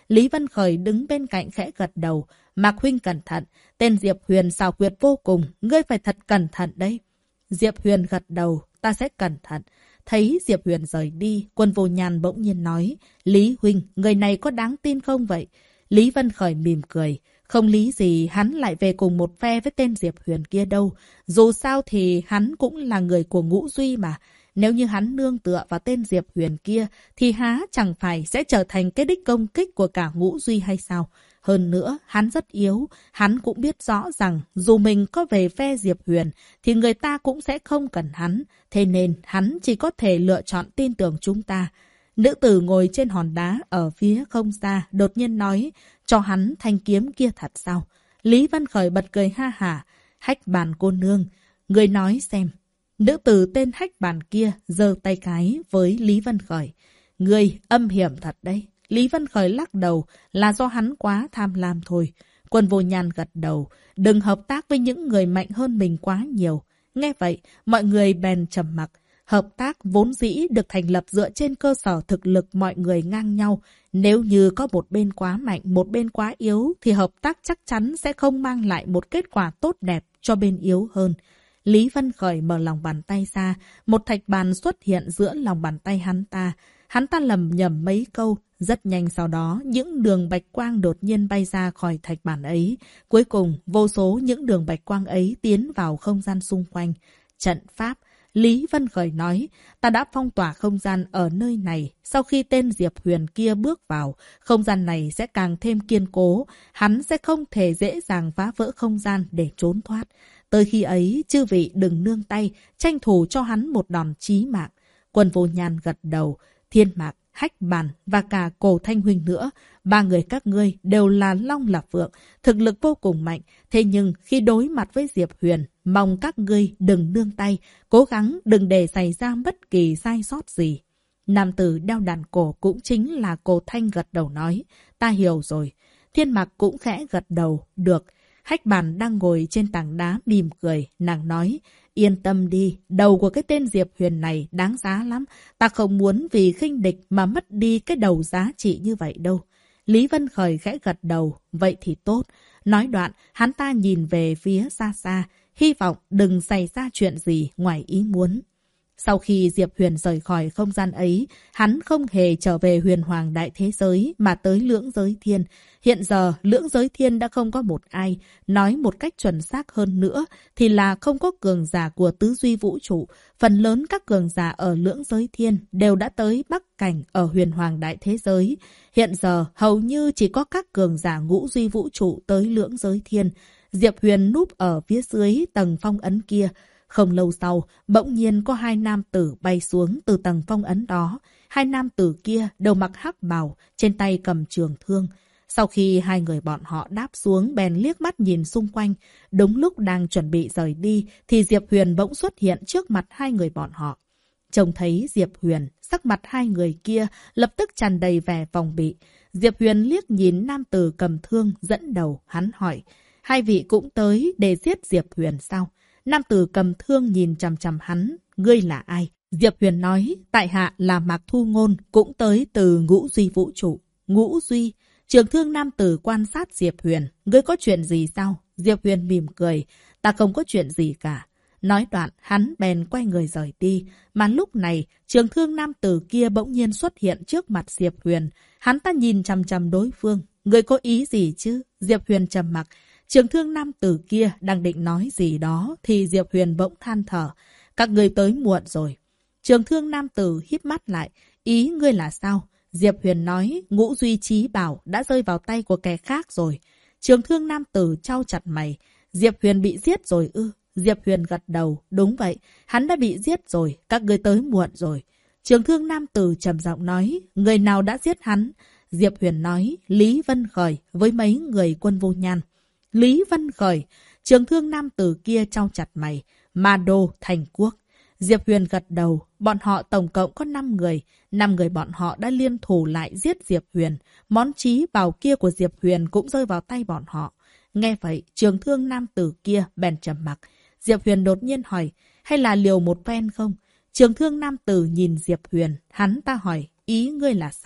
Lý Vân Khởi đứng bên cạnh khẽ gật đầu. Mạc huynh cẩn thận, tên Diệp Huyền xảo quyệt vô cùng, ngươi phải thật cẩn thận đấy. Diệp Huyền gật đầu, ta sẽ cẩn thận. Thấy Diệp Huyền rời đi, Quân Vô Nhàn bỗng nhiên nói, Lý huynh, người này có đáng tin không vậy? Lý Vân Khởi mỉm cười, không lý gì hắn lại về cùng một phe với tên Diệp Huyền kia đâu. Dù sao thì hắn cũng là người của Ngũ Duy mà. Nếu như hắn nương tựa vào tên Diệp Huyền kia, thì há chẳng phải sẽ trở thành cái đích công kích của cả Ngũ Duy hay sao? Hơn nữa, hắn rất yếu, hắn cũng biết rõ rằng dù mình có về phe Diệp Huyền, thì người ta cũng sẽ không cần hắn. Thế nên, hắn chỉ có thể lựa chọn tin tưởng chúng ta. Nữ tử ngồi trên hòn đá ở phía không xa, đột nhiên nói, cho hắn thanh kiếm kia thật sao? Lý Vân Khởi bật cười ha hả, Hách Bàn cô nương, người nói xem. Nữ tử tên Hách Bàn kia giơ tay cái với Lý Vân Khởi. Người âm hiểm thật đấy. Lý Vân Khởi lắc đầu, là do hắn quá tham lam thôi. Quân Vô Nhàn gật đầu, đừng hợp tác với những người mạnh hơn mình quá nhiều. Nghe vậy, mọi người bèn trầm mặc. Hợp tác vốn dĩ được thành lập dựa trên cơ sở thực lực mọi người ngang nhau. Nếu như có một bên quá mạnh, một bên quá yếu, thì hợp tác chắc chắn sẽ không mang lại một kết quả tốt đẹp cho bên yếu hơn. Lý Vân Khởi mở lòng bàn tay ra, một thạch bàn xuất hiện giữa lòng bàn tay hắn ta. Hắn ta lầm nhầm mấy câu, rất nhanh sau đó những đường bạch quang đột nhiên bay ra khỏi thạch bàn ấy. Cuối cùng, vô số những đường bạch quang ấy tiến vào không gian xung quanh. Trận pháp. Lý Vân Khởi nói, ta đã phong tỏa không gian ở nơi này. Sau khi tên Diệp Huyền kia bước vào, không gian này sẽ càng thêm kiên cố. Hắn sẽ không thể dễ dàng phá vỡ không gian để trốn thoát. Tới khi ấy, chư vị đừng nương tay, tranh thủ cho hắn một đòn chí mạng. Quân Vô Nhàn gật đầu, Thiên Mạc, Hách Bàn và cả Cổ Thanh Huynh nữa. Ba người các ngươi đều là long là phượng, thực lực vô cùng mạnh. Thế nhưng khi đối mặt với Diệp Huyền, mong các ngươi đừng nương tay, cố gắng đừng để xảy ra bất kỳ sai sót gì. Nam tử đeo đàn cổ cũng chính là Cổ Thanh gật đầu nói, ta hiểu rồi. Thiên Mạc cũng khẽ gật đầu, được. Hách Bàn đang ngồi trên tảng đá mỉm cười, nàng nói, yên tâm đi, đầu của cái tên Diệp Huyền này đáng giá lắm. Ta không muốn vì khinh địch mà mất đi cái đầu giá trị như vậy đâu. Lý Vân Khởi khẽ gật đầu, vậy thì tốt. Nói đoạn, hắn ta nhìn về phía xa xa, hy vọng đừng xảy ra chuyện gì ngoài ý muốn. Sau khi Diệp Huyền rời khỏi không gian ấy, hắn không hề trở về huyền hoàng đại thế giới mà tới lưỡng giới thiên. Hiện giờ, lưỡng giới thiên đã không có một ai. Nói một cách chuẩn xác hơn nữa thì là không có cường giả của tứ duy vũ trụ. Phần lớn các cường giả ở lưỡng giới thiên đều đã tới Bắc Cảnh ở huyền hoàng đại thế giới. Hiện giờ, hầu như chỉ có các cường giả ngũ duy vũ trụ tới lưỡng giới thiên. Diệp Huyền núp ở phía dưới tầng phong ấn kia. Không lâu sau, bỗng nhiên có hai nam tử bay xuống từ tầng phong ấn đó. Hai nam tử kia đều mặc hắc bào, trên tay cầm trường thương. Sau khi hai người bọn họ đáp xuống bèn liếc mắt nhìn xung quanh. Đúng lúc đang chuẩn bị rời đi thì Diệp Huyền bỗng xuất hiện trước mặt hai người bọn họ. Trông thấy Diệp Huyền, sắc mặt hai người kia lập tức tràn đầy vẻ phòng bị. Diệp Huyền liếc nhìn nam tử cầm thương dẫn đầu, hắn hỏi, hai vị cũng tới để giết Diệp Huyền sao? Nam tử cầm thương nhìn chằm chằm hắn, ngươi là ai? Diệp Huyền nói, tại hạ là Mạc Thu Ngôn, cũng tới từ Ngũ Duy vũ trụ. Ngũ Duy? Trường thương nam tử quan sát Diệp Huyền, ngươi có chuyện gì sao? Diệp Huyền mỉm cười, ta không có chuyện gì cả. Nói đoạn, hắn bèn quay người rời đi, mà lúc này, trường thương nam tử kia bỗng nhiên xuất hiện trước mặt Diệp Huyền. Hắn ta nhìn chằm chằm đối phương, ngươi có ý gì chứ? Diệp Huyền trầm mặc. Trường thương nam tử kia đang định nói gì đó thì Diệp Huyền bỗng than thở. Các ngươi tới muộn rồi. Trường thương nam tử híp mắt lại. Ý ngươi là sao? Diệp Huyền nói Ngũ Duy Chí Bảo đã rơi vào tay của kẻ khác rồi. Trường thương nam tử chau chặt mày. Diệp Huyền bị giết rồi ư? Diệp Huyền gật đầu. Đúng vậy, hắn đã bị giết rồi. Các ngươi tới muộn rồi. Trường thương nam tử trầm giọng nói. Người nào đã giết hắn? Diệp Huyền nói Lý Vân Khởi với mấy người Quân Vô Nhàn. Lý Vân Khởi, trường thương nam tử kia chau chặt mày, Ma Đô Thành Quốc. Diệp Huyền gật đầu, bọn họ tổng cộng có 5 người. 5 người bọn họ đã liên thủ lại giết Diệp Huyền. Món chí bảo kia của Diệp Huyền cũng rơi vào tay bọn họ. Nghe vậy, trường thương nam tử kia bèn trầm mặc. Diệp Huyền đột nhiên hỏi, hay là liều một phen không? Trường thương nam tử nhìn Diệp Huyền, hắn ta hỏi, ý ngươi là sao?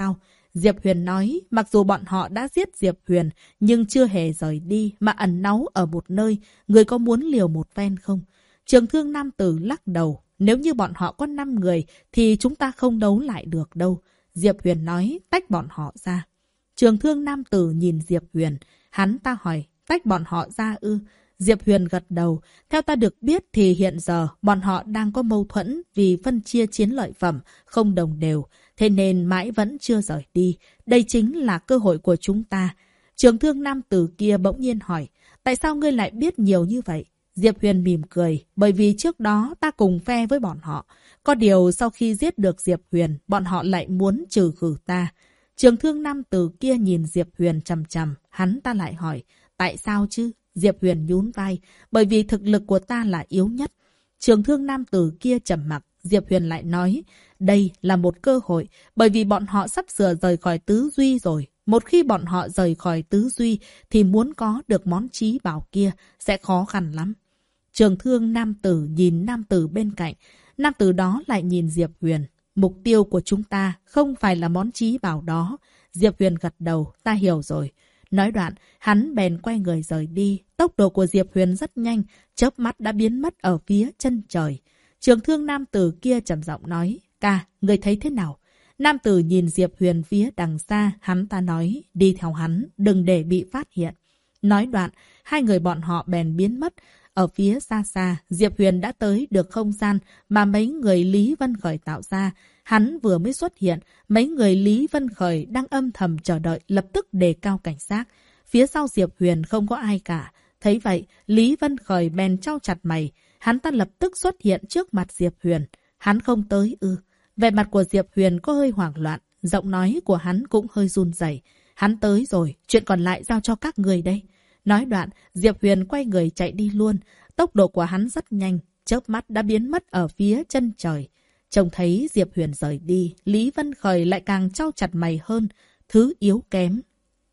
Diệp Huyền nói, mặc dù bọn họ đã giết Diệp Huyền, nhưng chưa hề rời đi mà ẩn náu ở một nơi. Người có muốn liều một phen không? Trường thương nam tử lắc đầu. Nếu như bọn họ có 5 người thì chúng ta không đấu lại được đâu. Diệp Huyền nói, tách bọn họ ra. Trường thương nam tử nhìn Diệp Huyền. Hắn ta hỏi, tách bọn họ ra ư? Diệp Huyền gật đầu. Theo ta được biết thì hiện giờ bọn họ đang có mâu thuẫn vì phân chia chiến lợi phẩm không đồng đều. Thế nên mãi vẫn chưa rời đi. Đây chính là cơ hội của chúng ta. Trường thương nam tử kia bỗng nhiên hỏi, tại sao ngươi lại biết nhiều như vậy? Diệp Huyền mỉm cười, bởi vì trước đó ta cùng phe với bọn họ. Có điều sau khi giết được Diệp Huyền, bọn họ lại muốn trừ khử ta. Trường thương nam tử kia nhìn Diệp Huyền chằm chằm, hắn ta lại hỏi, tại sao chứ? Diệp Huyền nhún vai, bởi vì thực lực của ta là yếu nhất. Trường thương nam tử kia trầm mặc, Diệp Huyền lại nói, đây là một cơ hội, bởi vì bọn họ sắp sửa rời khỏi tứ duy rồi. Một khi bọn họ rời khỏi tứ duy thì muốn có được món chí bảo kia sẽ khó khăn lắm. Trường thương nam tử nhìn nam tử bên cạnh, nam tử đó lại nhìn Diệp Huyền. Mục tiêu của chúng ta không phải là món chí bảo đó. Diệp Huyền gật đầu, ta hiểu rồi. Nói đoạn, hắn bèn quay người rời đi. Tốc độ của Diệp Huyền rất nhanh, chớp mắt đã biến mất ở phía chân trời. Trường thương nam tử kia trầm giọng nói, ca, người thấy thế nào? Nam tử nhìn Diệp Huyền phía đằng xa, hắn ta nói, đi theo hắn, đừng để bị phát hiện. Nói đoạn, hai người bọn họ bèn biến mất. Ở phía xa xa, Diệp Huyền đã tới được không gian mà mấy người Lý Vân Khởi tạo ra. Hắn vừa mới xuất hiện, mấy người Lý Vân Khởi đang âm thầm chờ đợi lập tức đề cao cảnh giác. Phía sau Diệp Huyền không có ai cả. Thấy vậy, Lý Vân Khởi bèn chau chặt mày. Hắn ta lập tức xuất hiện trước mặt Diệp Huyền. Hắn không tới ư? Vẻ mặt của Diệp Huyền có hơi hoảng loạn, giọng nói của hắn cũng hơi run rẩy. Hắn tới rồi, chuyện còn lại giao cho các người đây. Nói đoạn, Diệp Huyền quay người chạy đi luôn. Tốc độ của hắn rất nhanh, chớp mắt đã biến mất ở phía chân trời. Trông thấy Diệp Huyền rời đi, Lý Vân Khởi lại càng chau chặt mày hơn, thứ yếu kém.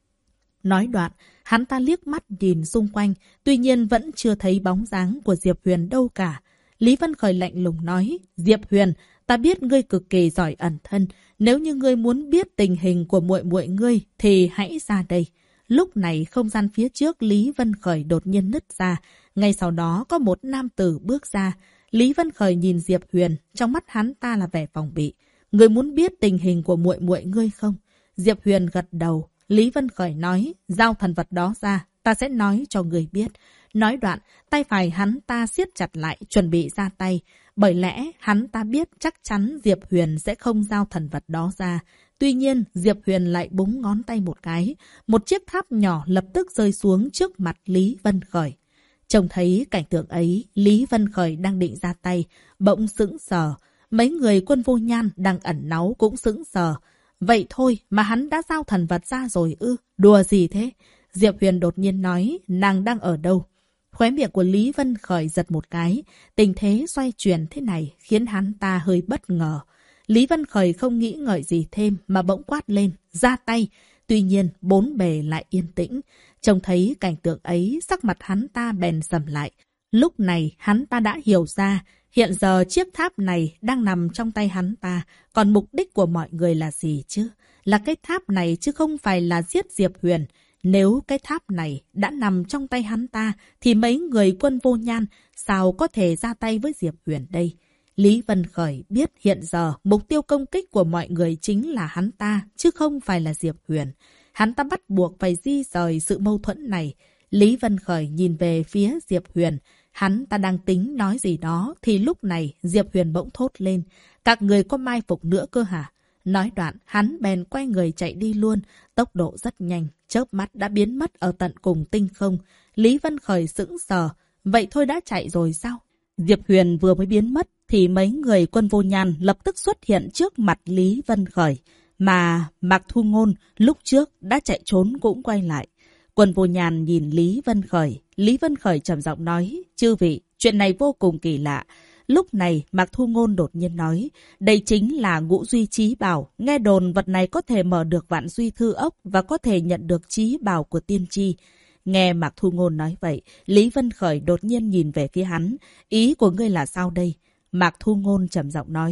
Nói đoạn, hắn ta liếc mắt nhìn xung quanh, tuy nhiên vẫn chưa thấy bóng dáng của Diệp Huyền đâu cả. Lý Vân Khởi lạnh lùng nói, Diệp Huyền, ta biết ngươi cực kỳ giỏi ẩn thân, nếu như ngươi muốn biết tình hình của muội muội ngươi thì hãy ra đây. Lúc này không gian phía trước Lý Vân Khởi đột nhiên nứt ra, ngay sau đó có một nam tử bước ra. Lý Vân Khởi nhìn Diệp Huyền, trong mắt hắn ta là vẻ phòng bị. Ngươi muốn biết tình hình của muội muội ngươi không? Diệp Huyền gật đầu. Lý Vân Khởi nói, giao thần vật đó ra, ta sẽ nói cho người biết. Nói đoạn, tay phải hắn ta siết chặt lại, chuẩn bị ra tay. Bởi lẽ, hắn ta biết chắc chắn Diệp Huyền sẽ không giao thần vật đó ra. Tuy nhiên, Diệp Huyền lại búng ngón tay một cái. Một chiếc tháp nhỏ lập tức rơi xuống trước mặt Lý Vân Khởi. Trông thấy cảnh tượng ấy, Lý Vân Khởi đang định ra tay, bỗng sững sờ. Mấy người Quân Vô Nhan đang ẩn náu cũng sững sờ. Vậy thôi mà hắn đã giao thần vật ra rồi ư? Đùa gì thế? Diệp Huyền đột nhiên nói, nàng đang ở đâu? Khóe miệng của Lý Vân Khởi giật một cái. Tình thế xoay chuyển thế này khiến hắn ta hơi bất ngờ. Lý Vân Khởi không nghĩ ngợi gì thêm mà bỗng quát lên, ra tay. Tuy nhiên, bốn bề lại yên tĩnh. Trông thấy cảnh tượng ấy, sắc mặt hắn ta bèn sầm lại. Lúc này, hắn ta đã hiểu ra, hiện giờ chiếc tháp này đang nằm trong tay hắn ta. Còn mục đích của mọi người là gì chứ? Là cái tháp này chứ không phải là giết Diệp Huyền. Nếu cái tháp này đã nằm trong tay hắn ta, thì mấy người Quân Vô Nhan sao có thể ra tay với Diệp Huyền đây? Lý Vân Khởi biết hiện giờ mục tiêu công kích của mọi người chính là hắn ta, chứ không phải là Diệp Huyền. Hắn ta bắt buộc phải di rời sự mâu thuẫn này. Lý Vân Khởi nhìn về phía Diệp Huyền. Hắn ta đang tính nói gì đó, thì lúc này Diệp Huyền bỗng thốt lên. Các người có mai phục nữa cơ hả? Nói đoạn, hắn bèn quay người chạy đi luôn. Tốc độ rất nhanh, chớp mắt đã biến mất ở tận cùng tinh không. Lý Vân Khởi sững sờ. Vậy thôi đã chạy rồi sao? Diệp Huyền vừa mới biến mất, thì mấy người Quân Vô Nhan lập tức xuất hiện trước mặt Lý Vân Khởi. Mà Mạc Thu Ngôn lúc trước đã chạy trốn cũng quay lại. Quân Vô Nhan nhìn Lý Vân Khởi. Lý Vân Khởi trầm giọng nói, chư vị, chuyện này vô cùng kỳ lạ. Lúc này Mạc Thu Ngôn đột nhiên nói, đây chính là Ngũ Duy Chí Bảo. Nghe đồn vật này có thể mở được Vạn Duy Thư Ốc và có thể nhận được Chí Bảo của tiên tri. Nghe Mạc Thu Ngôn nói vậy, Lý Vân Khởi đột nhiên nhìn về phía hắn. Ý của ngươi là sao đây? Mạc Thu Ngôn trầm giọng nói,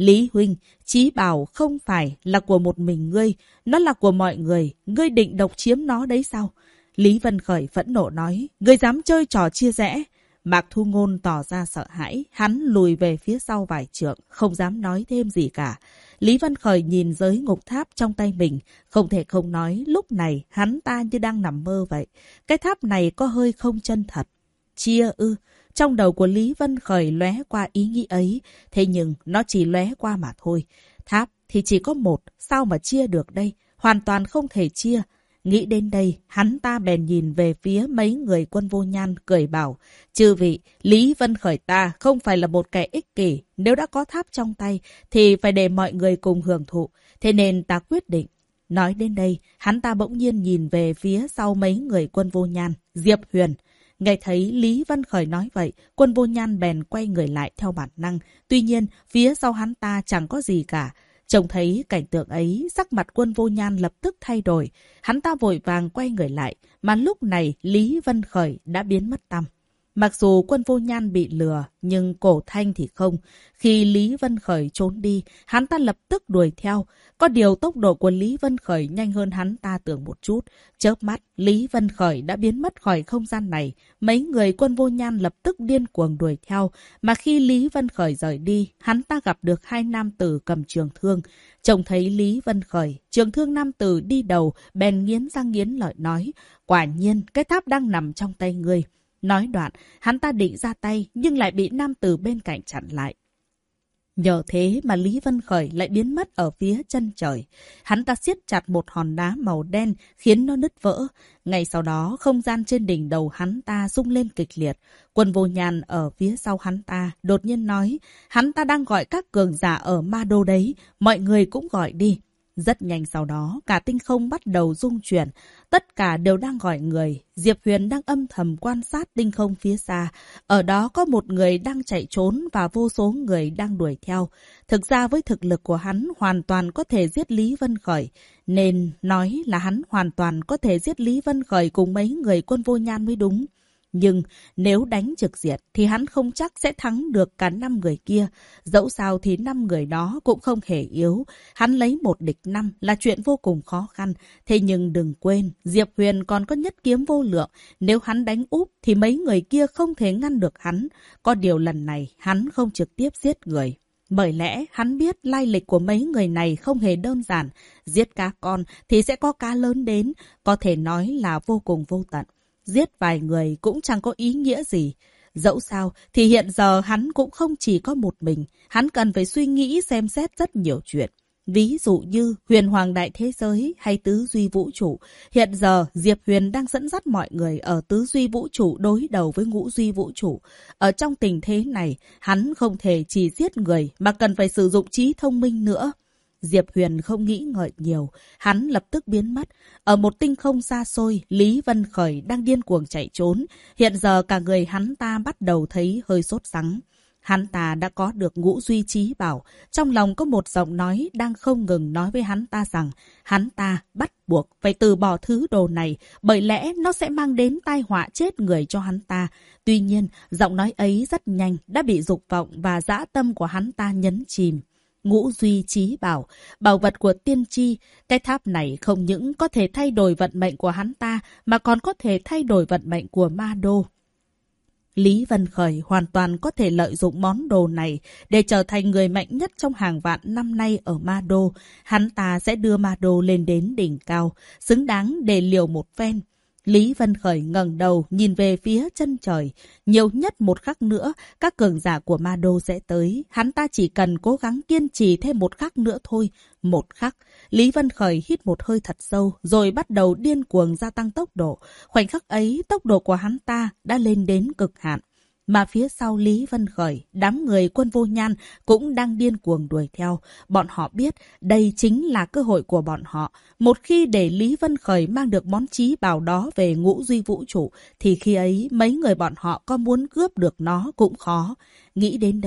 Lý huynh, chí bảo không phải là của một mình ngươi, nó là của mọi người, ngươi định độc chiếm nó đấy sao? Lý Vân Khởi phẫn nộ nói, ngươi dám chơi trò chia rẽ. Mạc Thu Ngôn tỏ ra sợ hãi, hắn lùi về phía sau vài trượng, không dám nói thêm gì cả. Lý Vân Khởi nhìn giới ngục tháp trong tay mình, không thể không nói lúc này hắn ta như đang nằm mơ vậy. Cái tháp này có hơi không chân thật. Chia ư? Trong đầu của Lý Vân Khởi lóe qua ý nghĩ ấy, thế nhưng nó chỉ lóe qua mà thôi. Tháp thì chỉ có một, sao mà chia được đây? Hoàn toàn không thể chia. Nghĩ đến đây, hắn ta bèn nhìn về phía mấy người Quân Vô Nhan cười bảo, chư vị, Lý Vân Khởi ta không phải là một kẻ ích kỷ, nếu đã có tháp trong tay thì phải để mọi người cùng hưởng thụ, thế nên ta quyết định. Nói đến đây, hắn ta bỗng nhiên nhìn về phía sau mấy người Quân Vô Nhan, Diệp Huyền. Nghe thấy Lý Vân Khởi nói vậy, Quân Vô Nhan bèn quay người lại theo bản năng, tuy nhiên phía sau hắn ta chẳng có gì cả. Trông thấy cảnh tượng ấy, sắc mặt Quân Vô Nhan lập tức thay đổi. Hắn ta vội vàng quay người lại, mà lúc này Lý Vân Khởi đã biến mất tăm. Mặc dù Quân Vô Nhan bị lừa, nhưng Cổ Thanh thì không. Khi Lý Vân Khởi trốn đi, hắn ta lập tức đuổi theo. Có điều tốc độ của Lý Vân Khởi nhanh hơn hắn ta tưởng một chút. Chớp mắt, Lý Vân Khởi đã biến mất khỏi không gian này. Mấy người Quân Vô Nhan lập tức điên cuồng đuổi theo. Mà khi Lý Vân Khởi rời đi, hắn ta gặp được hai nam tử cầm trường thương. Trông thấy Lý Vân Khởi, trường thương nam tử đi đầu, bèn nghiến răng nghiến lợi nói, quả nhiên cái tháp đang nằm trong tay ngươi. Nói đoạn, hắn ta định ra tay nhưng lại bị nam tử bên cạnh chặn lại. Nhờ thế mà Lý Vân Khởi lại biến mất ở phía chân trời. Hắn ta siết chặt một hòn đá màu đen khiến nó nứt vỡ. Ngay sau đó, không gian trên đỉnh đầu hắn ta rung lên kịch liệt. Quân Vô Nhan ở phía sau hắn ta đột nhiên nói, hắn ta đang gọi các cường giả ở Ma Đô đấy, mọi người cũng gọi đi. Rất nhanh sau đó, cả tinh không bắt đầu rung chuyển. Tất cả đều đang gọi người. Diệp Huyền đang âm thầm quan sát tinh không phía xa. Ở đó có một người đang chạy trốn và vô số người đang đuổi theo. Thực ra với thực lực của hắn hoàn toàn có thể giết Lý Vân Khởi. Nên nói là hắn hoàn toàn có thể giết Lý Vân Khởi cùng mấy người Quân Vô Nhan mới đúng. Nhưng nếu đánh trực diệt thì hắn không chắc sẽ thắng được cả 5 người kia. Dẫu sao thì 5 người đó cũng không hề yếu. Hắn lấy 1 địch 5 là chuyện vô cùng khó khăn. Thế nhưng đừng quên, Diệp Huyền còn có nhất kiếm vô lượng. Nếu hắn đánh úp thì mấy người kia không thể ngăn được hắn. Có điều lần này hắn không trực tiếp giết người. Bởi lẽ hắn biết lai lịch của mấy người này không hề đơn giản. Giết cá con thì sẽ có cá lớn đến. Có thể nói là vô cùng vô tận. Giết vài người cũng chẳng có ý nghĩa gì. Dẫu sao thì hiện giờ hắn cũng không chỉ có một mình. Hắn cần phải suy nghĩ xem xét rất nhiều chuyện. Ví dụ như huyền hoàng đại thế giới hay tứ duy vũ trụ. Hiện giờ Diệp Huyền đang dẫn dắt mọi người ở tứ duy vũ trụ đối đầu với ngũ duy vũ trụ. Ở trong tình thế này, hắn không thể chỉ giết người mà cần phải sử dụng trí thông minh nữa. Diệp Huyền không nghĩ ngợi nhiều, hắn lập tức biến mất. Ở một tinh không xa xôi, Lý Vân Khởi đang điên cuồng chạy trốn. Hiện giờ cả người hắn ta bắt đầu thấy hơi sốt sắng. Hắn ta đã có được ngũ duy trí bảo. Trong lòng có một giọng nói đang không ngừng nói với hắn ta rằng hắn ta bắt buộc phải từ bỏ thứ đồ này, bởi lẽ nó sẽ mang đến tai họa chết người cho hắn ta. Tuy nhiên, giọng nói ấy rất nhanh đã bị dục vọng và dã tâm của hắn ta nhấn chìm. Ngũ duy trí bảo, bảo vật của tiên tri, cái tháp này không những có thể thay đổi vận mệnh của hắn ta mà còn có thể thay đổi vận mệnh của Ma Đô. Lý Vân Khởi hoàn toàn có thể lợi dụng món đồ này để trở thành người mạnh nhất trong hàng vạn năm nay ở Ma Đô. Hắn ta sẽ đưa Ma Đô lên đến đỉnh cao, xứng đáng để liều một phen. Lý Vân Khởi ngẩng đầu nhìn về phía chân trời. Nhiều nhất một khắc nữa, các cường giả của Ma Đô sẽ tới. Hắn ta chỉ cần cố gắng kiên trì thêm một khắc nữa thôi. Một khắc. Lý Vân Khởi hít một hơi thật sâu, rồi bắt đầu điên cuồng gia tăng tốc độ. Khoảnh khắc ấy, tốc độ của hắn ta đã lên đến cực hạn. Mà phía sau Lý Vân Khởi, đám người Quân Vô Nhan cũng đang điên cuồng đuổi theo. Bọn họ biết đây chính là cơ hội của bọn họ. Một khi để Lý Vân Khởi mang được món chí bảo đó về ngũ duy vũ trụ, thì khi ấy mấy người bọn họ có muốn cướp được nó cũng khó. Nghĩ đến đây,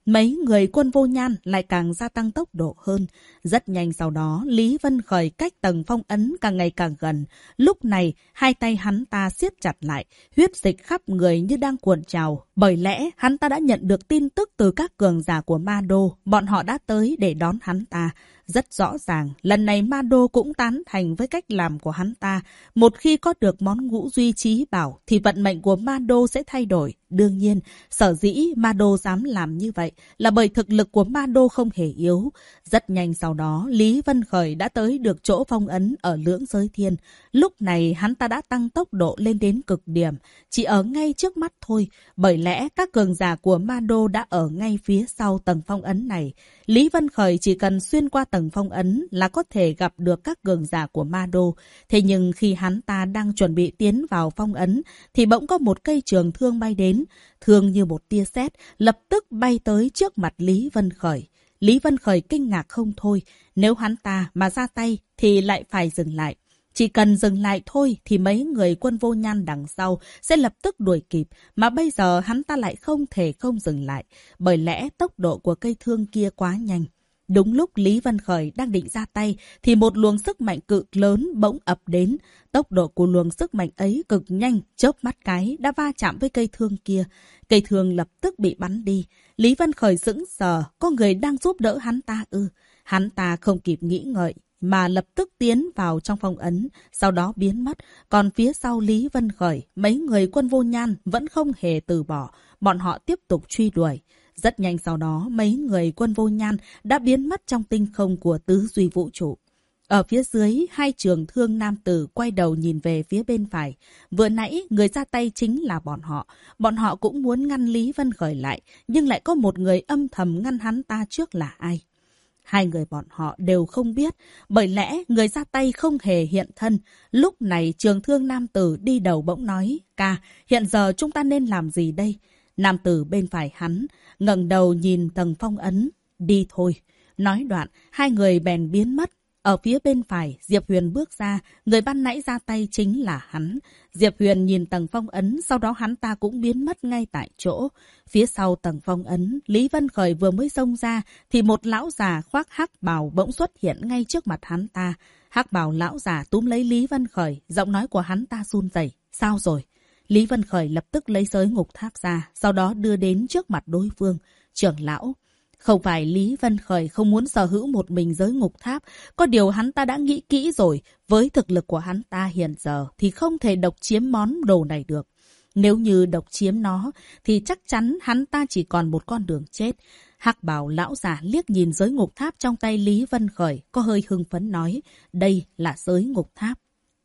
mấy người Quân Vô Nhan lại càng gia tăng tốc độ hơn. Rất nhanh sau đó, Lý Vân Khởi cách tầng phong ấn càng ngày càng gần. Lúc này, hai tay hắn ta siết chặt lại, huyết dịch khắp người như đang cuộn trào. Bởi lẽ, hắn ta đã nhận được tin tức từ các cường giả của Ma Đô, bọn họ đã tới để đón hắn ta. Rất rõ ràng, lần này Ma Đô cũng tán thành với cách làm của hắn ta. Một khi có được món ngũ duy trí bảo, thì vận mệnh của Ma Đô sẽ thay đổi. Đương nhiên, sở dĩ Ma Đô dám làm như vậy là bởi thực lực của Ma Đô không hề yếu. Rất nhanh sau đó, Lý Vân Khởi đã tới được chỗ phong ấn ở Lưỡng Giới Thiên. Lúc này, hắn ta đã tăng tốc độ lên đến cực điểm, chỉ ở ngay trước mắt thôi. Bởi lẽ, các cường giả của Ma Đô đã ở ngay phía sau tầng phong ấn này. Lý Vân Khởi chỉ cần xuyên qua tầng phong ấn là có thể gặp được các cường giả của Ma Đô. Thế nhưng khi hắn ta đang chuẩn bị tiến vào phong ấn, thì bỗng có một cây trường thương bay đến. Thương như một tia sét lập tức bay tới trước mặt Lý Vân Khởi. Lý Vân Khởi kinh ngạc không thôi. Nếu hắn ta mà ra tay thì lại phải dừng lại. Chỉ cần dừng lại thôi thì mấy người Quân Vô Nhan đằng sau sẽ lập tức đuổi kịp. Mà bây giờ hắn ta lại không thể không dừng lại. Bởi lẽ tốc độ của cây thương kia quá nhanh. Đúng lúc Lý Vân Khởi đang định ra tay thì một luồng sức mạnh cực lớn bỗng ập đến. Tốc độ của luồng sức mạnh ấy cực nhanh, chớp mắt cái đã va chạm với cây thương kia. Cây thương lập tức bị bắn đi. Lý Vân Khởi sững sờ, có người đang giúp đỡ hắn ta ư? Hắn ta không kịp nghĩ ngợi mà lập tức tiến vào trong phong ấn, sau đó biến mất. Còn phía sau Lý Vân Khởi, mấy người Quân Vô Nhan vẫn không hề từ bỏ, bọn họ tiếp tục truy đuổi. Rất nhanh sau đó, mấy người Quân Vô Nhan đã biến mất trong tinh không của tứ duy vũ trụ. Ở phía dưới, hai trường thương nam tử quay đầu nhìn về phía bên phải. Vừa nãy, người ra tay chính là bọn họ. Bọn họ cũng muốn ngăn Lý Vân Khởi lại, nhưng lại có một người âm thầm ngăn hắn ta trước là ai. Hai người bọn họ đều không biết, bởi lẽ người ra tay không hề hiện thân. Lúc này trường thương nam tử đi đầu bỗng nói, ca, hiện giờ chúng ta nên làm gì đây? Nam tử bên phải hắn, ngẩng đầu nhìn tầng phong ấn, đi thôi. Nói đoạn, hai người bèn biến mất. Ở phía bên phải, Diệp Huyền bước ra, người ban nãy ra tay chính là hắn. Diệp Huyền nhìn tầng phong ấn, sau đó hắn ta cũng biến mất ngay tại chỗ. Phía sau tầng phong ấn, Lý Vân Khởi vừa mới xông ra, thì một lão già khoác hắc bào bỗng xuất hiện ngay trước mặt hắn ta. Hắc bào lão già túm lấy Lý Vân Khởi, giọng nói của hắn ta run rẩy. Sao rồi? Lý Vân Khởi lập tức lấy giới ngục tháp ra, sau đó đưa đến trước mặt đối phương. Trưởng lão, không phải Lý Vân Khởi không muốn sở hữu một mình giới ngục tháp, có điều hắn ta đã nghĩ kỹ rồi, với thực lực của hắn ta hiện giờ thì không thể độc chiếm món đồ này được. Nếu như độc chiếm nó thì chắc chắn hắn ta chỉ còn một con đường chết. Hắc bào lão già liếc nhìn giới ngục tháp trong tay Lý Vân Khởi, có hơi hưng phấn nói, đây là giới ngục tháp.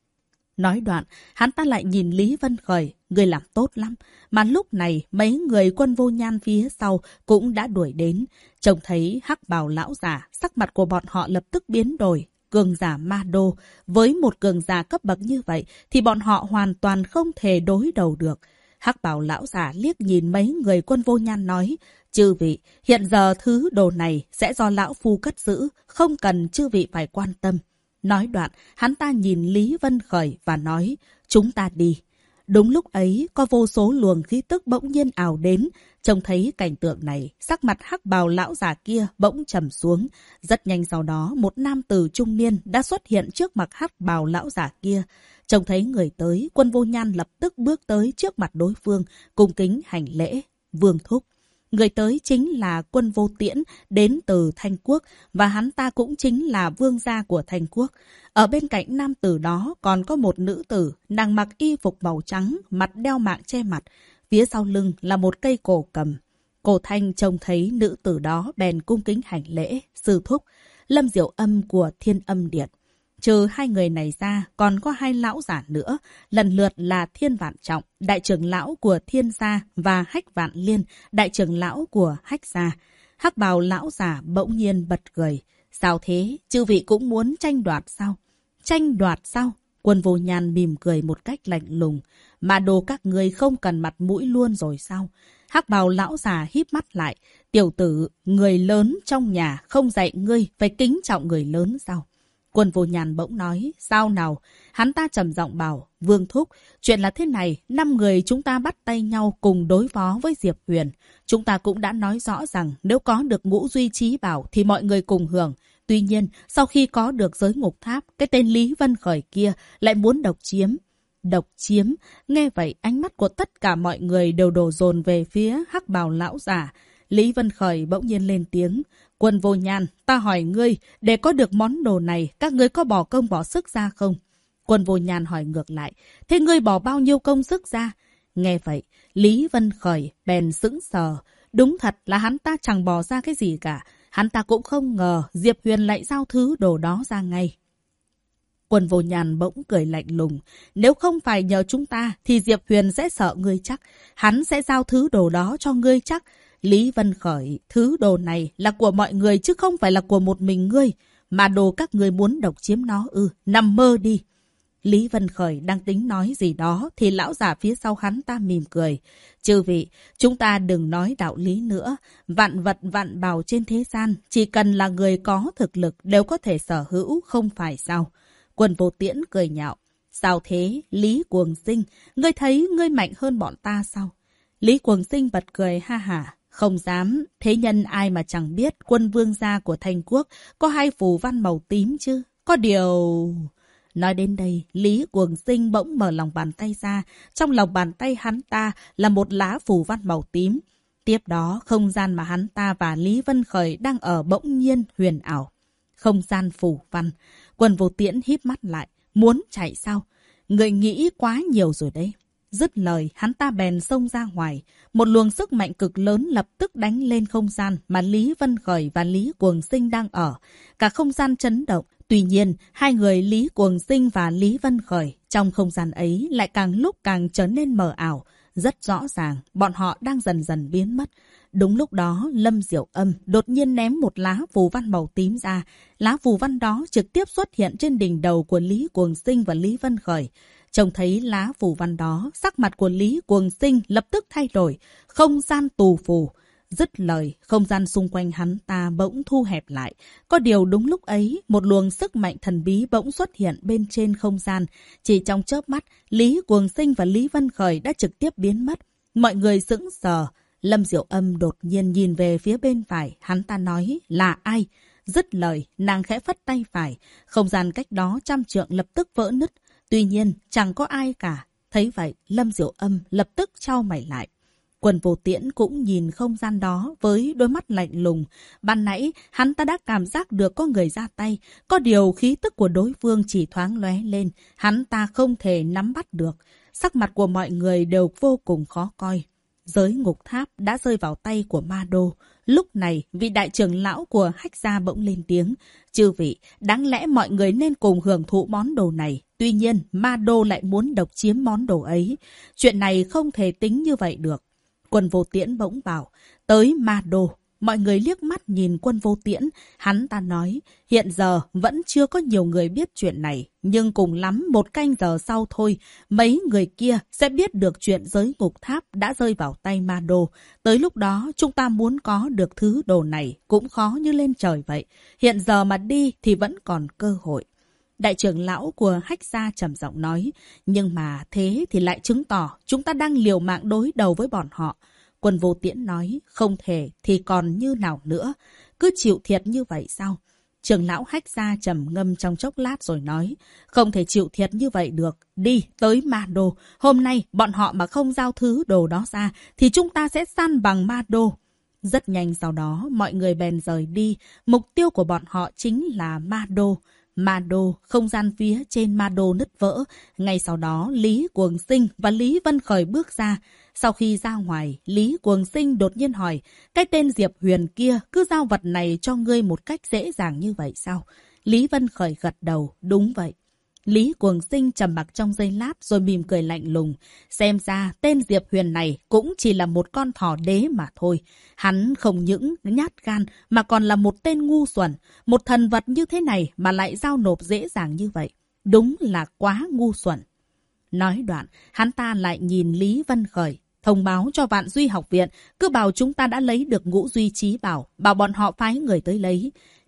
Nói đoạn, hắn ta lại nhìn Lý Vân Khởi, người làm tốt lắm. Mà lúc này, mấy người Quân Vô Nhan phía sau cũng đã đuổi đến. Trông thấy hắc bào lão già, sắc mặt của bọn họ lập tức biến đổi. Cường giả Ma Đô, với một cường giả cấp bậc như vậy, thì bọn họ hoàn toàn không thể đối đầu được. Hắc bào lão già liếc nhìn mấy người Quân Vô Nhan nói, chư vị, hiện giờ thứ đồ này sẽ do lão phu cất giữ, không cần chư vị phải quan tâm. Nói đoạn, hắn ta nhìn Lý Vân Khởi và nói, chúng ta đi. Đúng lúc ấy, có vô số luồng khí tức bỗng nhiên ào đến. Trông thấy cảnh tượng này, sắc mặt hắc bào lão già kia bỗng trầm xuống. Rất nhanh sau đó, một nam tử trung niên đã xuất hiện trước mặt hắc bào lão già kia. Trông thấy người tới, Quân Vô Nhan lập tức bước tới trước mặt đối phương, cung kính hành lễ. Vương thúc. Người tới chính là Quân Vô Tiễn đến từ Thanh Quốc và hắn ta cũng chính là vương gia của Thanh Quốc. Ở bên cạnh nam tử đó còn có một nữ tử, nàng mặc y phục màu trắng, mặt đeo mạng che mặt. Phía sau lưng là một cây cổ cầm. Cổ Thanh trông thấy nữ tử đó bèn cung kính hành lễ, sư thúc, Lâm Diệu Âm của Thiên Âm Điện. Trừ hai người này ra, còn có hai lão giả nữa, lần lượt là Thiên Vạn Trọng, đại trưởng lão của Thiên Gia và Hách Vạn Liên, đại trưởng lão của Hách Gia. Hắc bào lão giả bỗng nhiên bật cười. Sao thế? Chư vị cũng muốn tranh đoạt sao? Tranh đoạt sao? Quân Vô Nhan mỉm cười một cách lạnh lùng. Mà đồ các người không cần mặt mũi luôn rồi sao? Hắc bào lão già híp mắt lại. Tiểu tử, người lớn trong nhà không dạy ngươi phải kính trọng người lớn sao? Quân Vô Nhàn bỗng nói, sao nào? Hắn ta trầm giọng bảo, Vương Thúc, chuyện là thế này, 5 người chúng ta bắt tay nhau cùng đối phó với Diệp Huyền. Chúng ta cũng đã nói rõ rằng nếu có được Ngũ Duy Trí Bảo thì mọi người cùng hưởng. Tuy nhiên, sau khi có được giới ngục tháp, cái tên Lý Vân Khởi kia lại muốn độc chiếm. Độc chiếm, nghe vậy ánh mắt của tất cả mọi người đều đổ dồn về phía Hắc Bào lão giả. Lý Vân Khởi bỗng nhiên lên tiếng, Quân Vô Nhàn, ta hỏi ngươi, để có được món đồ này, các ngươi có bỏ công bỏ sức ra không? Quân Vô Nhàn hỏi ngược lại, thế ngươi bỏ bao nhiêu công sức ra? Nghe vậy, Lý Vân Khởi bèn sững sờ. Đúng thật là hắn ta chẳng bỏ ra cái gì cả. Hắn ta cũng không ngờ Diệp Huyền lại giao thứ đồ đó ra ngay. Quân Vô Nhàn bỗng cười lạnh lùng. Nếu không phải nhờ chúng ta thì Diệp Huyền sẽ sợ ngươi chắc. Hắn sẽ giao thứ đồ đó cho ngươi chắc. Lý Vân Khởi, thứ đồ này là của mọi người chứ không phải là của một mình ngươi. Mà đồ các ngươi muốn độc chiếm nó nằm mơ đi. Lý Vân Khởi đang tính nói gì đó thì lão già phía sau hắn ta mỉm cười. Chư vị, chúng ta đừng nói đạo lý nữa. Vạn vật vạn bào trên thế gian, chỉ cần là người có thực lực đều có thể sở hữu, không phải sao? Quân Vô Tiễn cười nhạo. Sao thế, Lý Cuồng Sinh, ngươi thấy ngươi mạnh hơn bọn ta sao? Lý Cuồng Sinh bật cười ha hả. Không dám, thế nhân ai mà chẳng biết quân vương gia của Thành Quốc có 2 phù văn màu tím chứ? Có điều... Nói đến đây, Lý Cuồng Sinh bỗng mở lòng bàn tay ra. Trong lòng bàn tay hắn ta là một lá phù văn màu tím. Tiếp đó, không gian mà hắn ta và Lý Vân Khởi đang ở bỗng nhiên huyền ảo. Không gian phù văn. Quân Vô Tiễn híp mắt lại. Muốn chạy sao? Người nghĩ quá nhiều rồi đấy. Dứt lời, hắn ta bèn xông ra ngoài. Một luồng sức mạnh cực lớn lập tức đánh lên không gian mà Lý Vân Khởi và Lý Cuồng Sinh đang ở. Cả không gian chấn động. Tuy nhiên, hai người Lý Cuồng Sinh và Lý Vân Khởi trong không gian ấy lại càng lúc càng trở nên mờ ảo. Rất rõ ràng, bọn họ đang dần dần biến mất. Đúng lúc đó, Lâm Diệu Âm đột nhiên ném một lá phù văn màu tím ra. Lá phù văn đó trực tiếp xuất hiện trên đỉnh đầu của Lý Cuồng Sinh và Lý Vân Khởi. Trông thấy lá phù văn đó, sắc mặt của Lý Cuồng Sinh lập tức thay đổi. Không gian tù phù. Dứt lời, không gian xung quanh hắn ta bỗng thu hẹp lại. Có điều đúng lúc ấy, một luồng sức mạnh thần bí bỗng xuất hiện bên trên không gian. Chỉ trong chớp mắt, Lý Cuồng Sinh và Lý Vân Khởi đã trực tiếp biến mất. Mọi người sững sờ. Lâm Diệu Âm đột nhiên nhìn về phía bên phải. Hắn ta nói, là ai? Dứt lời, nàng khẽ phất tay phải. Không gian cách đó 100 trượng lập tức vỡ nứt. Tuy nhiên, chẳng có ai cả. Thấy vậy, Lâm Diệu Âm lập tức chau mày lại. Quân Vô Tiễn cũng nhìn không gian đó với đôi mắt lạnh lùng. Ban nãy, hắn ta đã cảm giác được có người ra tay. Có điều khí tức của đối phương chỉ thoáng lóe lên. Hắn ta không thể nắm bắt được. Sắc mặt của mọi người đều vô cùng khó coi. Giới ngục tháp đã rơi vào tay của Ma Đô. Lúc này, vị đại trưởng lão của Hách Gia bỗng lên tiếng. Chư vị, đáng lẽ mọi người nên cùng hưởng thụ món đồ này. Tuy nhiên, Ma Đô lại muốn độc chiếm món đồ ấy. Chuyện này không thể tính như vậy được. Quân Vô Tiễn bỗng bảo, tới Ma Đô. Mọi người liếc mắt nhìn Quân Vô Tiễn. Hắn ta nói, hiện giờ vẫn chưa có nhiều người biết chuyện này. Nhưng cùng lắm 1 canh giờ sau thôi, mấy người kia sẽ biết được chuyện giới ngục tháp đã rơi vào tay Ma Đô. Tới lúc đó, chúng ta muốn có được thứ đồ này cũng khó như lên trời vậy. Hiện giờ mà đi thì vẫn còn cơ hội. Đại trưởng lão của Hách Gia trầm giọng nói, nhưng mà thế thì lại chứng tỏ chúng ta đang liều mạng đối đầu với bọn họ. Quân Vô Tiễn nói, không thể thì còn như nào nữa, cứ chịu thiệt như vậy sao? Trưởng lão Hách Gia trầm ngâm trong chốc lát rồi nói, không thể chịu thiệt như vậy được, đi tới Ma Đô. Hôm nay bọn họ mà không giao thứ đồ đó ra thì chúng ta sẽ san bằng Ma Đô. Rất nhanh sau đó mọi người bèn rời đi, mục tiêu của bọn họ chính là Ma Đô. Ma Đô, không gian phía trên Ma Đô nứt vỡ. Ngay sau đó, Lý Cuồng Sinh và Lý Vân Khởi bước ra. Sau khi ra ngoài, Lý Cuồng Sinh đột nhiên hỏi, cái tên Diệp Huyền kia cứ giao vật này cho ngươi một cách dễ dàng như vậy sao? Lý Vân Khởi gật đầu, đúng vậy. Lý Cuồng Sinh trầm mặc trong giây lát rồi mỉm cười lạnh lùng. Xem ra tên Diệp Huyền này cũng chỉ là một con thỏ đế mà thôi. Hắn không những nhát gan mà còn là một tên ngu xuẩn. Một thần vật như thế này mà lại giao nộp dễ dàng như vậy. Đúng là quá ngu xuẩn. Nói đoạn, hắn ta lại nhìn Lý Vân Khởi. Thông báo cho Vạn Duy học viện, cứ bảo chúng ta đã lấy được Ngũ Duy Trí Bảo, bảo bọn họ phái người tới lấy.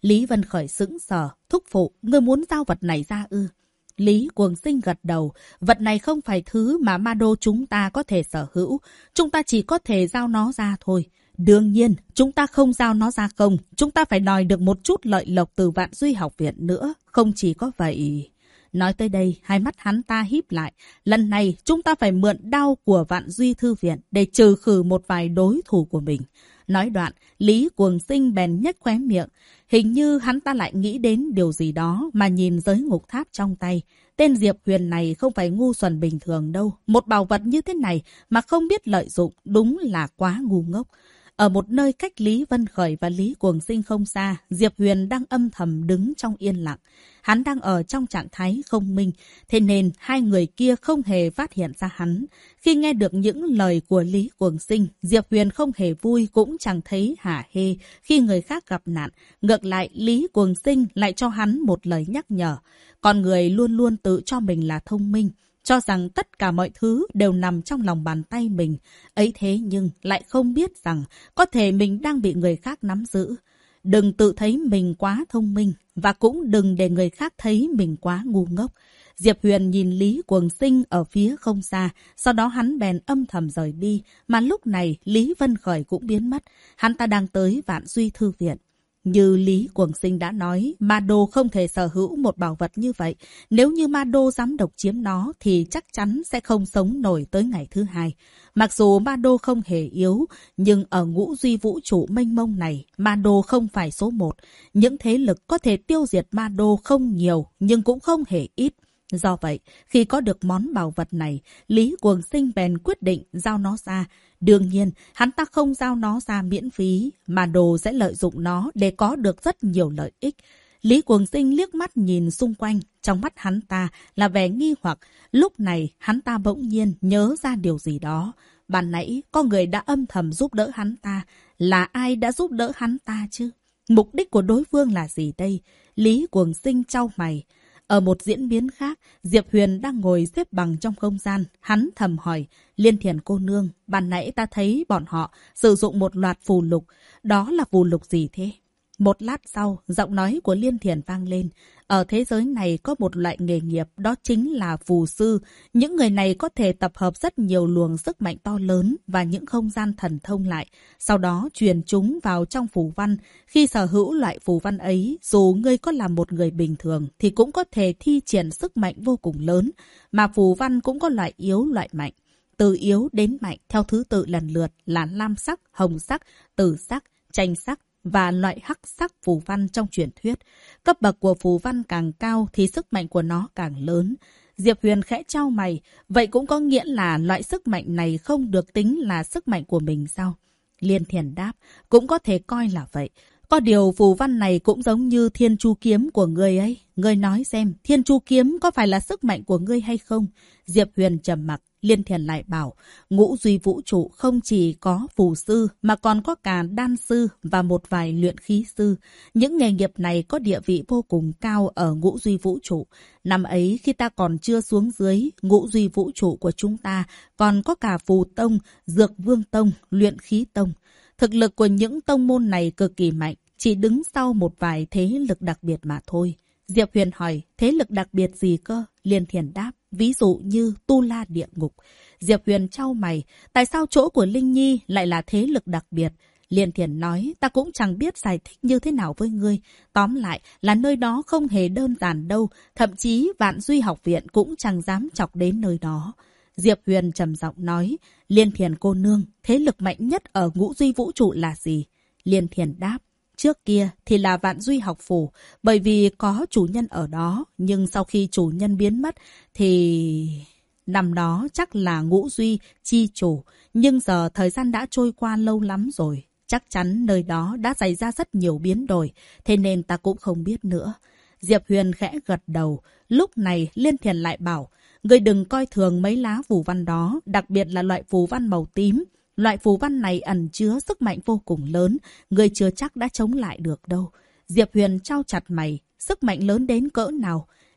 Lý Vân Khởi sững sờ. Thúc phụ, ngươi muốn giao vật này ra ư? Lý Cuồng Sinh gật đầu. Vật này không phải thứ mà ma đô chúng ta có thể sở hữu. Chúng ta chỉ có thể giao nó ra thôi. Đương nhiên, chúng ta không giao nó ra không. Chúng ta phải đòi được một chút lợi lộc từ Vạn Duy học viện nữa. Không chỉ có vậy. Nói tới đây, hai mắt hắn ta híp lại. Lần này, chúng ta phải mượn đao của Vạn Duy thư viện để trừ khử một vài đối thủ của mình. Nói đoạn, Lý Cuồng Sinh bèn nhếch khóe miệng. Hình như hắn ta lại nghĩ đến điều gì đó mà nhìn giới ngục tháp trong tay. Tên Diệp Huyền này không phải ngu xuẩn bình thường đâu. Một bảo vật như thế này mà không biết lợi dụng đúng là quá ngu ngốc. Ở một nơi cách Lý Vân Khởi và Lý Cuồng Sinh không xa, Diệp Huyền đang âm thầm đứng trong yên lặng. Hắn đang ở trong trạng thái không minh, thế nên hai người kia không hề phát hiện ra hắn. Khi nghe được những lời của Lý Cuồng Sinh, Diệp Huyền không hề vui cũng chẳng thấy hả hê khi người khác gặp nạn. Ngược lại, Lý Cuồng Sinh lại cho hắn một lời nhắc nhở. Con người luôn luôn tự cho mình là thông minh, cho rằng tất cả mọi thứ đều nằm trong lòng bàn tay mình. Ấy thế nhưng lại không biết rằng có thể mình đang bị người khác nắm giữ. Đừng tự thấy mình quá thông minh và cũng đừng để người khác thấy mình quá ngu ngốc. Diệp Huyền nhìn Lý Cuồng Sinh ở phía không xa, sau đó hắn bèn âm thầm rời đi, mà lúc này Lý Vân Khởi cũng biến mất. Hắn ta đang tới Vạn Duy thư viện. Như Lý Cuồng Sinh đã nói, Ma Đô không thể sở hữu một bảo vật như vậy. Nếu như Ma Đô dám độc chiếm nó thì chắc chắn sẽ không sống nổi tới ngày thứ hai. Mặc dù Ma Đô không hề yếu, nhưng ở ngũ duy vũ trụ mênh mông này, Ma Đô không phải số một. Những thế lực có thể tiêu diệt Ma Đô không nhiều, nhưng cũng không hề ít. Do vậy, khi có được món bảo vật này, Lý Cuồng Sinh bèn quyết định giao nó ra. Đương nhiên, hắn ta không giao nó ra miễn phí, mà đồ sẽ lợi dụng nó để có được rất nhiều lợi ích. Lý Cuồng Sinh liếc mắt nhìn xung quanh, trong mắt hắn ta là vẻ nghi hoặc. Lúc này, hắn ta bỗng nhiên nhớ ra điều gì đó. Ban nãy, có người đã âm thầm giúp đỡ hắn ta. Là ai đã giúp đỡ hắn ta chứ? Mục đích của đối phương là gì đây? Lý Cuồng Sinh chau mày. Ở một diễn biến khác, Diệp Huyền đang ngồi xếp bằng trong không gian. Hắn thầm hỏi, Liên Thiền cô nương, ban nãy ta thấy bọn họ sử dụng một loạt phù lục. Đó là phù lục gì thế? Một lát sau, giọng nói của Liên Thiền vang lên. Ở thế giới này có một loại nghề nghiệp, đó chính là phù sư. Những người này có thể tập hợp rất nhiều luồng sức mạnh to lớn và những không gian thần thông lại. Sau đó truyền chúng vào trong phù văn. Khi sở hữu loại phù văn ấy, dù ngươi có là một người bình thường thì cũng có thể thi triển sức mạnh vô cùng lớn. Mà phù văn cũng có loại yếu loại mạnh. Từ yếu đến mạnh theo thứ tự lần lượt là lam sắc, hồng sắc, tử sắc, chanh sắc và loại hắc sắc phù văn trong truyền thuyết. Cấp bậc của phù văn càng cao thì sức mạnh của nó càng lớn. Diệp Huyền khẽ chau mày, vậy cũng có nghĩa là loại sức mạnh này không được tính là sức mạnh của mình sao? Liên Thiền đáp, cũng có thể coi là vậy. Có điều phù văn này cũng giống như thiên chu kiếm của ngươi ấy. Ngươi nói xem, thiên chu kiếm có phải là sức mạnh của ngươi hay không? Diệp Huyền trầm mặc. Liên Thiền lại bảo, ngũ duy vũ trụ không chỉ có phù sư mà còn có cả đan sư và một vài luyện khí sư. Những nghề nghiệp này có địa vị vô cùng cao ở ngũ duy vũ trụ. Năm ấy khi ta còn chưa xuống dưới, ngũ duy vũ trụ của chúng ta còn có cả phù tông, dược vương tông, luyện khí tông. Thực lực của những tông môn này cực kỳ mạnh, chỉ đứng sau một vài thế lực đặc biệt mà thôi. Diệp Huyền hỏi, thế lực đặc biệt gì cơ? Liên Thiền đáp, ví dụ như Tu La địa ngục. Diệp Huyền chau mày, tại sao chỗ của Linh Nhi lại là thế lực đặc biệt? Liên Thiền nói, ta cũng chẳng biết giải thích như thế nào với ngươi. Tóm lại là nơi đó không hề đơn giản đâu, thậm chí Vạn Duy học viện cũng chẳng dám chọc đến nơi đó. Diệp Huyền trầm giọng nói, Liên Thiền cô nương, thế lực mạnh nhất ở ngũ duy vũ trụ là gì? Liên Thiền đáp, trước kia thì là Vạn Duy học phủ, bởi vì có chủ nhân ở đó, nhưng sau khi chủ nhân biến mất thì... Năm đó chắc là ngũ duy chi chủ, nhưng giờ thời gian đã trôi qua lâu lắm rồi. Chắc chắn nơi đó đã xảy ra rất nhiều biến đổi, thế nên ta cũng không biết nữa. Diệp Huyền khẽ gật đầu, lúc này Liên Thiền lại bảo, ngươi đừng coi thường mấy lá phù văn đó, đặc biệt là loại phù văn màu tím. Loại phù văn này ẩn chứa sức mạnh vô cùng lớn, ngươi chưa chắc đã chống lại được đâu. Diệp Huyền trao chặt mày, sức mạnh lớn đến cỡ nào?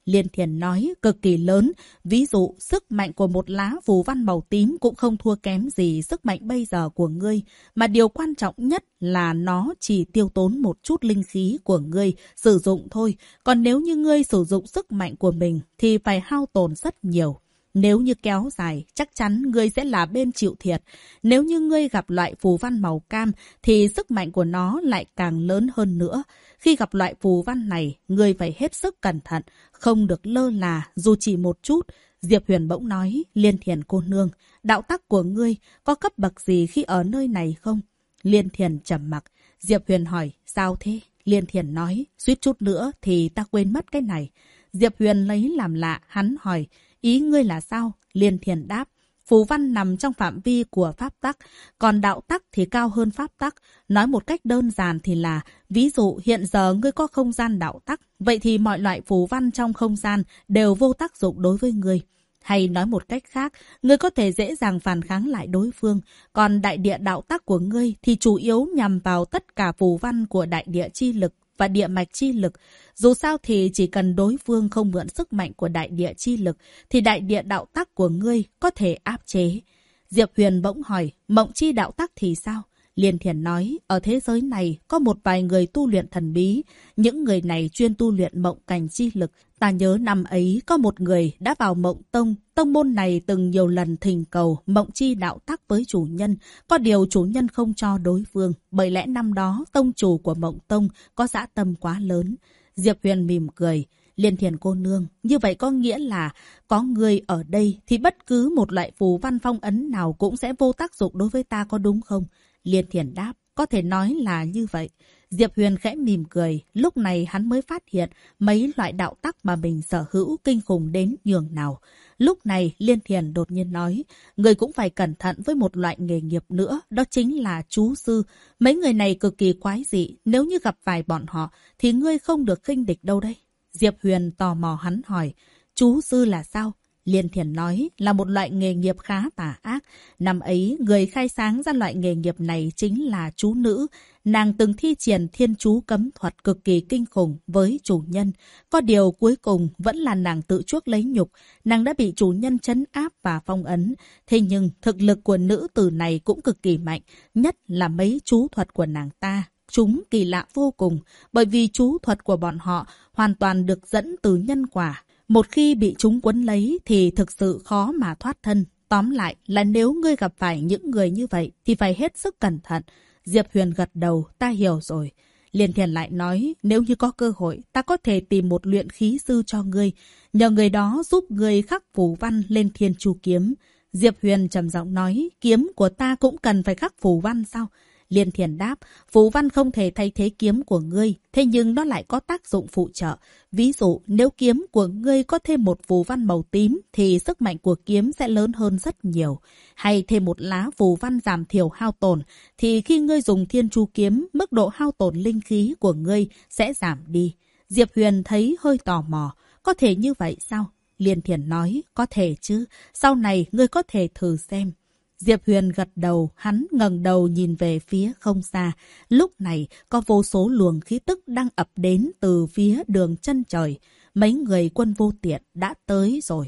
Liên Thiền nói cực kỳ lớn. Ví dụ, sức mạnh của một lá phù văn màu tím cũng không thua kém gì sức mạnh bây giờ của ngươi. Mà điều quan trọng nhất là nó chỉ tiêu tốn một chút linh khí của ngươi sử dụng thôi. Còn nếu như ngươi sử dụng sức mạnh của mình thì phải hao tổn rất nhiều. Nếu như kéo dài, chắc chắn ngươi sẽ là bên chịu thiệt. Nếu như ngươi gặp loại phù văn màu cam, thì sức mạnh của nó lại càng lớn hơn nữa. Khi gặp loại phù văn này, ngươi phải hết sức cẩn thận, không được lơ là dù chỉ một chút. Diệp Huyền bỗng nói, Liên Thiền cô nương, đạo tắc của ngươi có cấp bậc gì khi ở nơi này không? Liên Thiền trầm mặc. Diệp Huyền hỏi, sao thế? Liên Thiền nói, suýt chút nữa thì ta quên mất cái này. Diệp Huyền lấy làm lạ, hắn hỏi, ý ngươi là sao? Liên Thiền đáp, phù văn nằm trong phạm vi của pháp tắc, còn đạo tắc thì cao hơn pháp tắc. Nói một cách đơn giản thì là, ví dụ hiện giờ ngươi có không gian đạo tắc, vậy thì mọi loại phù văn trong không gian đều vô tác dụng đối với ngươi. Hay nói một cách khác, ngươi có thể dễ dàng phản kháng lại đối phương, còn đại địa đạo tắc của ngươi thì chủ yếu nhằm vào tất cả phù văn của đại địa chi lực và địa mạch chi lực. Dù sao thì chỉ cần đối phương không mượn sức mạnh của đại địa chi lực thì đại địa đạo tắc của ngươi có thể áp chế. Diệp Huyền bỗng hỏi, mộng chi đạo tắc thì sao? Liên Thiền nói, ở thế giới này có một vài người tu luyện thần bí. Những người này chuyên tu luyện mộng cảnh chi lực. Ta nhớ năm ấy có một người đã vào mộng tông. Tông môn này từng nhiều lần thỉnh cầu mộng chi đạo tắc với chủ nhân. Có điều chủ nhân không cho đối phương. Bởi lẽ năm đó tông chủ của mộng tông có dã tâm quá lớn. Diệp Huyền mỉm cười. Liên Thiền cô nương, như vậy có nghĩa là có người ở đây thì bất cứ một loại phù văn phong ấn nào cũng sẽ vô tác dụng đối với ta, có đúng không? Liên Thiền đáp, có thể nói là như vậy. Diệp Huyền khẽ mỉm cười, lúc này hắn mới phát hiện mấy loại đạo tắc mà mình sở hữu kinh khủng đến nhường nào. Lúc này Liên Thiền đột nhiên nói, người cũng phải cẩn thận với một loại nghề nghiệp nữa, đó chính là chú sư. Mấy người này cực kỳ quái dị, nếu như gặp phải bọn họ thì ngươi không được khinh địch đâu đây. Diệp Huyền tò mò hắn hỏi, chú sư là sao? Liên Thiền nói là một loại nghề nghiệp khá tà ác. Năm ấy, người khai sáng ra loại nghề nghiệp này chính là chú nữ. Nàng từng thi triển thiên chú cấm thuật cực kỳ kinh khủng với chủ nhân. Có điều cuối cùng vẫn là nàng tự chuốc lấy nhục. Nàng đã bị chủ nhân trấn áp và phong ấn. Thế nhưng thực lực của nữ tử này cũng cực kỳ mạnh. Nhất là mấy chú thuật của nàng ta. Chúng kỳ lạ vô cùng, bởi vì chú thuật của bọn họ hoàn toàn được dẫn từ nhân quả. Một khi bị chúng quấn lấy thì thực sự khó mà thoát thân. Tóm lại là nếu ngươi gặp phải những người như vậy thì phải hết sức cẩn thận. Diệp Huyền gật đầu, ta hiểu rồi. Liên Thiền lại nói, nếu như có cơ hội, ta có thể tìm một luyện khí sư cho ngươi. Nhờ người đó giúp ngươi khắc phù văn lên thiên chu kiếm. Diệp Huyền trầm giọng nói, kiếm của ta cũng cần phải khắc phù văn sao? Liên Thiền đáp, phù văn không thể thay thế kiếm của ngươi, thế nhưng nó lại có tác dụng phụ trợ. Ví dụ, nếu kiếm của ngươi có thêm một phù văn màu tím, thì sức mạnh của kiếm sẽ lớn hơn rất nhiều. Hay thêm một lá phù văn giảm thiểu hao tổn, thì khi ngươi dùng thiên chu kiếm, mức độ hao tổn linh khí của ngươi sẽ giảm đi. Diệp Huyền thấy hơi tò mò, có thể như vậy sao? Liên Thiền nói, có thể chứ, sau này ngươi có thể thử xem. Diệp Huyền gật đầu, hắn ngẩng đầu nhìn về phía không xa. Lúc này có vô số luồng khí tức đang ập đến từ phía đường chân trời. Mấy người Quân Vô Tiện đã tới rồi.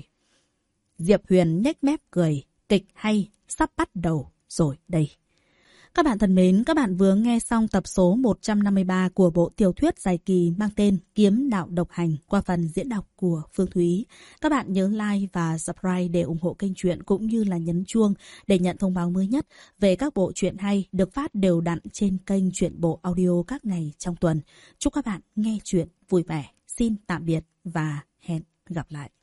Diệp Huyền nhếch mép cười, kịch hay, sắp bắt đầu rồi đây. Các bạn thân mến, các bạn vừa nghe xong tập số 153 của bộ tiểu thuyết dài kỳ mang tên Kiếm Đạo Độc Hành qua phần diễn đọc của Phương Thúy. Các bạn nhớ like và subscribe để ủng hộ kênh truyện cũng như là nhấn chuông để nhận thông báo mới nhất về các bộ truyện hay được phát đều đặn trên kênh Truyện Bộ Audio các ngày trong tuần. Chúc các bạn nghe truyện vui vẻ. Xin tạm biệt và hẹn gặp lại.